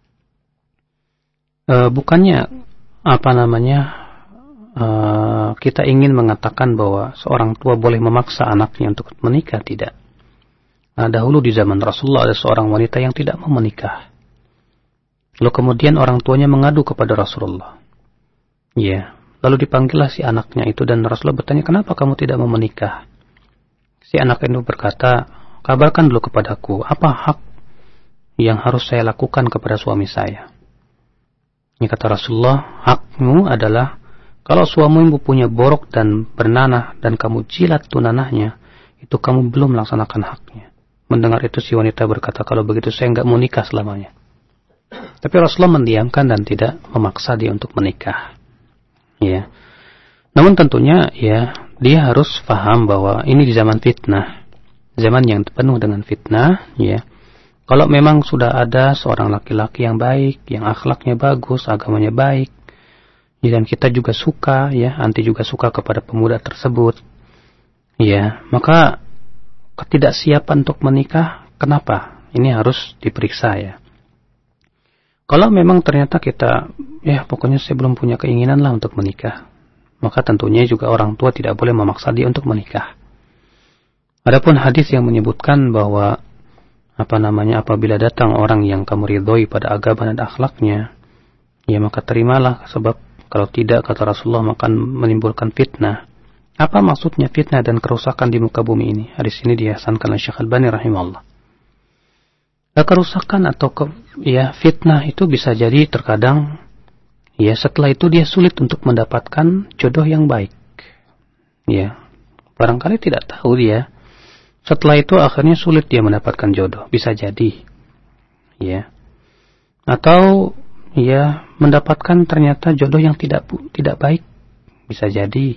E, bukannya apa namanya e, kita ingin mengatakan bahwa seorang tua boleh memaksa anaknya untuk menikah, tidak. Nah, dahulu di zaman Rasulullah ada seorang wanita yang tidak mau menikah. Lalu kemudian orang tuanya mengadu kepada Rasulullah. Ya, lalu dipanggillah si anaknya itu dan Rasulullah bertanya, kenapa kamu tidak mau menikah? Si anak itu berkata, kabarkan dulu kepadaku, apa hak yang harus saya lakukan kepada suami saya? Ini kata Rasulullah, hakmu adalah kalau suamimu punya borok dan bernanah dan kamu jilat tuh nanahnya, itu kamu belum melaksanakan haknya. Mendengar itu si wanita berkata, kalau begitu saya enggak mau nikah selamanya. Tapi Rasulullah mendiamkan dan tidak memaksa dia untuk menikah. Ya. Namun tentunya ya dia harus paham bahwa ini di zaman fitnah, zaman yang penuh dengan fitnah. Ya. Kalau memang sudah ada seorang laki-laki yang baik, yang akhlaknya bagus, agamanya baik, ya, dan kita juga suka, ya, anti juga suka kepada pemuda tersebut, ya, maka ketidaksiapan untuk menikah, kenapa? Ini harus diperiksa, ya. Kalau memang ternyata kita, ya pokoknya saya belum punya keinginan lah untuk menikah, maka tentunya juga orang tua tidak boleh memaksa dia untuk menikah. Adapun hadis yang menyebutkan bahwa apa namanya apabila datang orang yang kamu ridhoi pada agama dan akhlaknya, ya maka terimalah, sebab kalau tidak, kata Rasulullah, maka menimbulkan fitnah. Apa maksudnya fitnah dan kerusakan di muka bumi ini? Hadis ini dihasankan oleh Syekh Albani rahimahullah. Nah, kerusakan atau ke, ya fitnah itu bisa jadi terkadang ya setelah itu dia sulit untuk mendapatkan jodoh yang baik. Ya, barangkali tidak tahu dia. Setelah itu akhirnya sulit dia mendapatkan jodoh, bisa jadi. Ya. Atau ya mendapatkan ternyata jodoh yang tidak tidak baik, bisa jadi.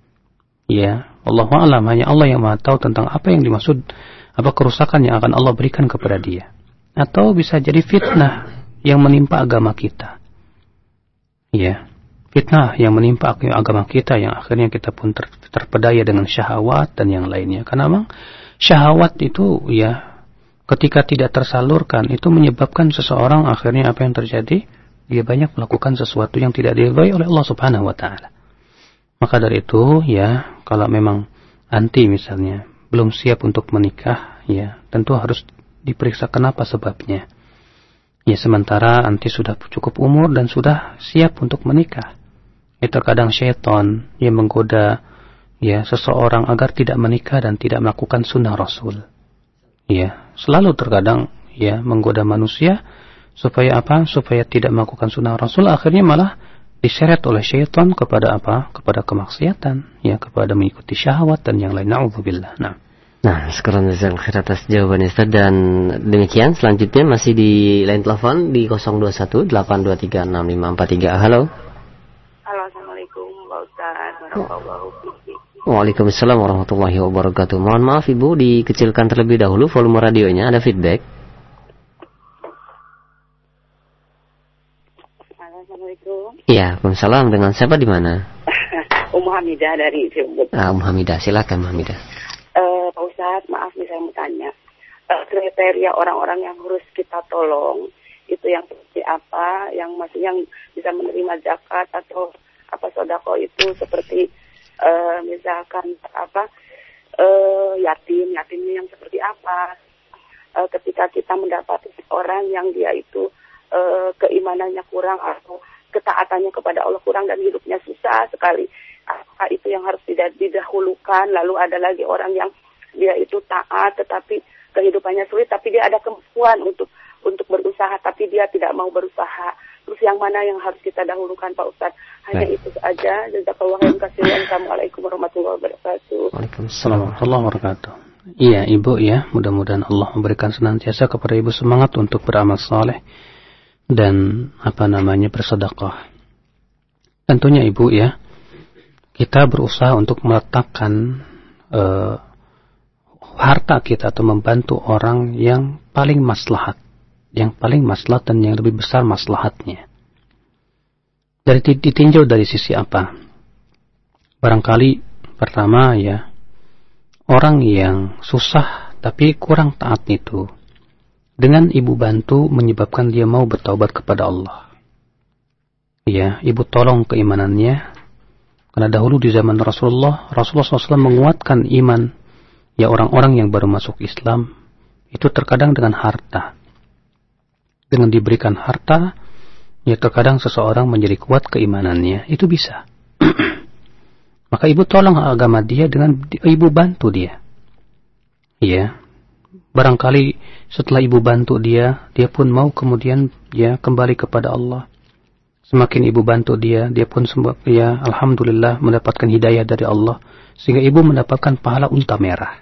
Ya, Allahu a'lam, hanya Allah yang Maha tahu tentang apa yang dimaksud, apa kerusakan yang akan Allah berikan kepada dia. Atau bisa jadi fitnah yang menimpa agama kita. Ya, fitnah yang menimpa agama kita yang akhirnya kita pun ter, terpedaya dengan syahwat dan yang lainnya. Karena memang syahwat itu ya ketika tidak tersalurkan itu menyebabkan seseorang akhirnya apa yang terjadi? Dia banyak melakukan sesuatu yang tidak diridhai oleh Allah Subhanahu wa taala. Maka dari itu ya kalau memang anti misalnya belum siap untuk menikah, ya tentu harus diperiksa kenapa sebabnya. Ya sementara anti sudah cukup umur dan sudah siap untuk menikah. Ya terkadang syaitan yang menggoda ya seseorang agar tidak menikah dan tidak melakukan sunnah Rasul. Ya, selalu terkadang ya menggoda manusia supaya apa? Supaya tidak melakukan sunnah Rasul, akhirnya malah diseret oleh syaitan kepada apa? Kepada kemaksiatan, ya kepada mengikuti syahwat dan yang lain. Na'udzubillah. Nah. Nah, sekarang jazakallahu khair atas jawabannya Ustaz, dan demikian selanjutnya masih di line telepon di nol dua satu delapan dua tiga enam lima empat tiga. Halo. Halo, Assalamualaikum Pak Ustaz warahmatullahi wabarakatuh. Waalaikumsalam warahmatullahi wabarakatuh. Mohon maaf Ibu, dikecilkan terlebih dahulu volume radionya, ada feedback. Halo, Assalamualaikum. Iya, Waalaikumsalam. Dengan siapa di mana? Ummu Hamidah dari Cirebon. Ah, Ummu Hamidah, silakan Ummu Hamidah. Uh, Pak Ustadz, maaf nih saya mau tanya, uh, kriteria orang-orang yang harus kita tolong itu yang seperti apa, yang maksudnya yang bisa menerima zakat atau apa sodako itu seperti uh, misalkan apa uh, yatim, yatimnya yang seperti apa, uh, ketika kita mendapati orang yang dia itu uh, keimanannya kurang atau ketaatannya kepada Allah kurang dan hidupnya susah sekali. Apakah itu yang harus tidak didahulukan? Lalu ada lagi orang yang dia itu taat tetapi kehidupannya sulit, tapi dia ada kemampuan untuk untuk berusaha tapi dia tidak mau berusaha. Terus yang mana yang harus kita dahulukan Pak Ustadz? Hanya Baik. Itu saja. Jazakallahu khairan. Assalamualaikum warahmatullahi wabarakatuh. Waalaikumsalam warahmatullahi wabarakatuh. Iya Ibu ya, mudah-mudahan Allah memberikan senantiasa kepada Ibu semangat untuk beramal saleh dan apa namanya bersedekah. Tentunya Ibu ya, kita berusaha untuk meletakkan uh, harta kita atau membantu orang yang paling maslahat, yang paling maslahat dan yang lebih besar maslahatnya. Dari ditinjau dari sisi apa? barangkali pertama ya, orang yang susah tapi kurang taat itu, dengan ibu bantu menyebabkan dia mau bertaubat kepada Allah. Ya, ibu tolong keimanannya. Karena dahulu di zaman Rasulullah, Rasulullah shallallahu alaihi wasallam menguatkan iman ya orang-orang yang baru masuk Islam itu terkadang dengan harta. Dengan diberikan harta, ya terkadang seseorang menjadi kuat keimanannya, itu bisa. Maka ibu tolong agama dia dengan ibu bantu dia. Ya, barangkali setelah ibu bantu dia, dia pun mau kemudian ya kembali kepada Allah. Semakin ibu bantu dia, dia pun ya alhamdulillah mendapatkan hidayah dari Allah, sehingga ibu mendapatkan pahala unta merah.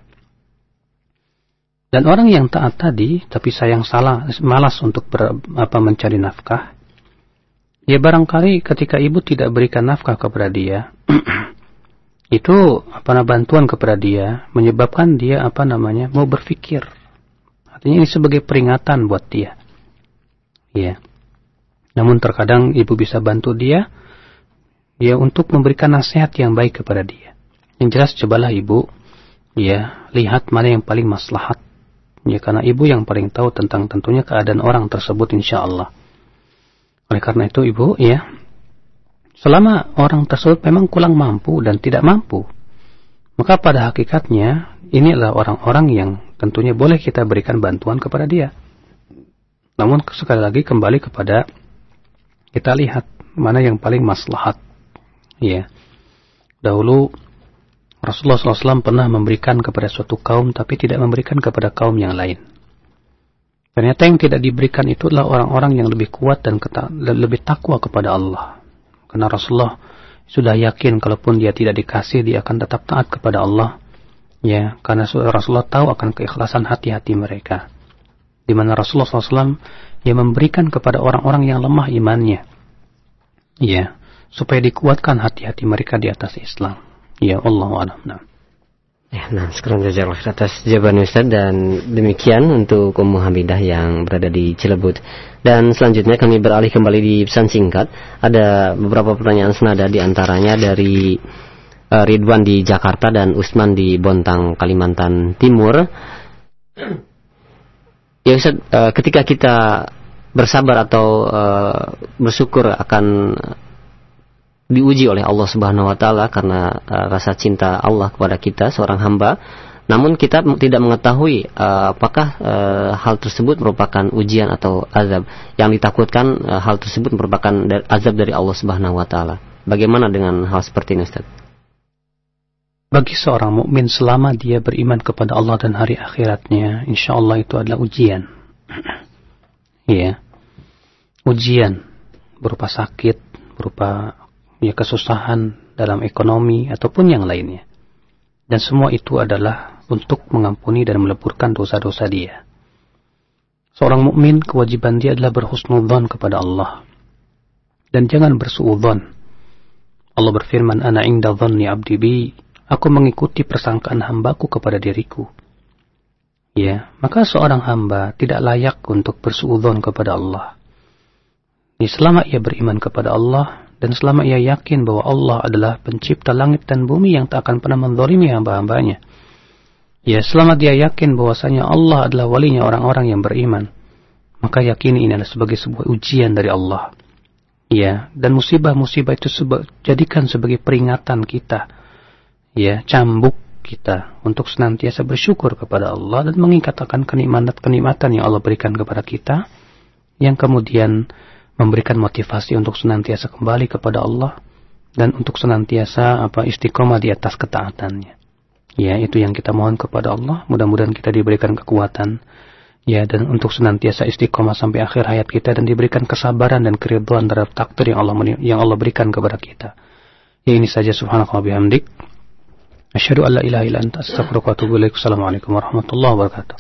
Dan orang yang taat tadi, tapi sayang salah, malas untuk ber, apa, mencari nafkah, ya barangkali ketika ibu tidak berikan nafkah kepada dia, itu apa namanya bantuan kepada dia menyebabkan dia apa namanya mau berpikir. Artinya ini sebagai peringatan buat dia. Ya. Namun terkadang ibu bisa bantu dia, ya untuk memberikan nasihat yang baik kepada dia. Yang jelas cobalah ibu, ya lihat mana yang paling maslahat. Ya karena ibu yang paling tahu tentang tentunya keadaan orang tersebut insya Allah. Oleh karena itu ibu ya, selama orang tersebut memang kurang mampu dan tidak mampu, maka pada hakikatnya ini adalah orang-orang yang tentunya boleh kita berikan bantuan kepada dia. Namun sekali lagi kembali kepada kita lihat mana yang paling maslahat. Ya, dahulu Rasulullah shallallahu alaihi wasallam pernah memberikan kepada suatu kaum tapi tidak memberikan kepada kaum yang lain. Ternyata yang tidak diberikan itu adalah orang-orang yang lebih kuat dan keta- lebih takwa kepada Allah. Karena Rasulullah sudah yakin kalaupun dia tidak dikasih, dia akan tetap taat kepada Allah. Ya, karena Rasulullah tahu akan keikhlasan hati-hati mereka. Di mana Rasulullah shallallahu alaihi wasallam yang memberikan kepada orang-orang yang lemah imannya. Ya, supaya dikuatkan hati-hati mereka di atas Islam. Ya Allah a'lam. Nah. Ya, nah sekarang jazakallahu khairan atas jawaban Ustaz, dan demikian untuk Ummu Hamidah yang berada di Cilebut. Dan selanjutnya kami beralih kembali di pesan singkat. Ada beberapa pertanyaan senada, di antaranya dari uh, Ridwan di Jakarta dan Usman di Bontang, Kalimantan Timur. Ya Ustaz, uh, ketika kita bersabar atau uh, bersyukur akan diuji oleh Allah Subhanahu wa taala karena uh, rasa cinta Allah kepada kita seorang hamba, namun kita m- tidak mengetahui uh, apakah uh, hal tersebut merupakan ujian atau azab. Yang ditakutkan uh, hal tersebut merupakan da- azab dari Allah Subhanahu wa taala. Bagaimana dengan hal seperti ini Ustaz? Bagi seorang mukmin selama dia beriman kepada Allah dan hari akhiratnya, insyaallah itu adalah ujian. Ya. Ujian berupa sakit, berupa ya kesusahan dalam ekonomi ataupun yang lainnya. Dan semua itu adalah untuk mengampuni dan meleburkan dosa-dosa dia. Seorang mukmin kewajiban dia adalah berhusnudzon kepada Allah dan jangan bersuudzon. Allah berfirman, "Ana 'inda dhanni 'abdi bi." Aku mengikuti persangkaan hambaku kepada diriku. Ya, maka seorang hamba tidak layak untuk bersuudzon kepada Allah. Ya, selama ia beriman kepada Allah dan selama ia yakin bahwa Allah adalah pencipta langit dan bumi yang tak akan pernah menzalimi hamba-hambanya. Ya, selama dia yakin bahwasanya Allah adalah walinya orang-orang yang beriman, maka yakini ini adalah sebagai sebuah ujian dari Allah. Ya, dan musibah-musibah itu seba- jadikan sebagai peringatan kita, ya, cambuk kita untuk senantiasa bersyukur kepada Allah dan mengingat akan kenikmatan-kenikmatan yang Allah berikan kepada kita, yang kemudian memberikan motivasi untuk senantiasa kembali kepada Allah dan untuk senantiasa apa istiqomah di atas ketaatannya. Ya, itu yang kita mohon kepada Allah. Mudah-mudahan kita diberikan kekuatan, ya, dan untuk senantiasa istiqomah sampai akhir hayat kita dan diberikan kesabaran dan keridhaan terhadap takdir yang Allah yang Allah berikan kepada kita. Ya, ini saja, subhanallah bihamdik. Asyhadu an la ilaha illa anta astaghfiruka wa atubu ilaik. Assalamualaikum warahmatullahi wabarakatuh.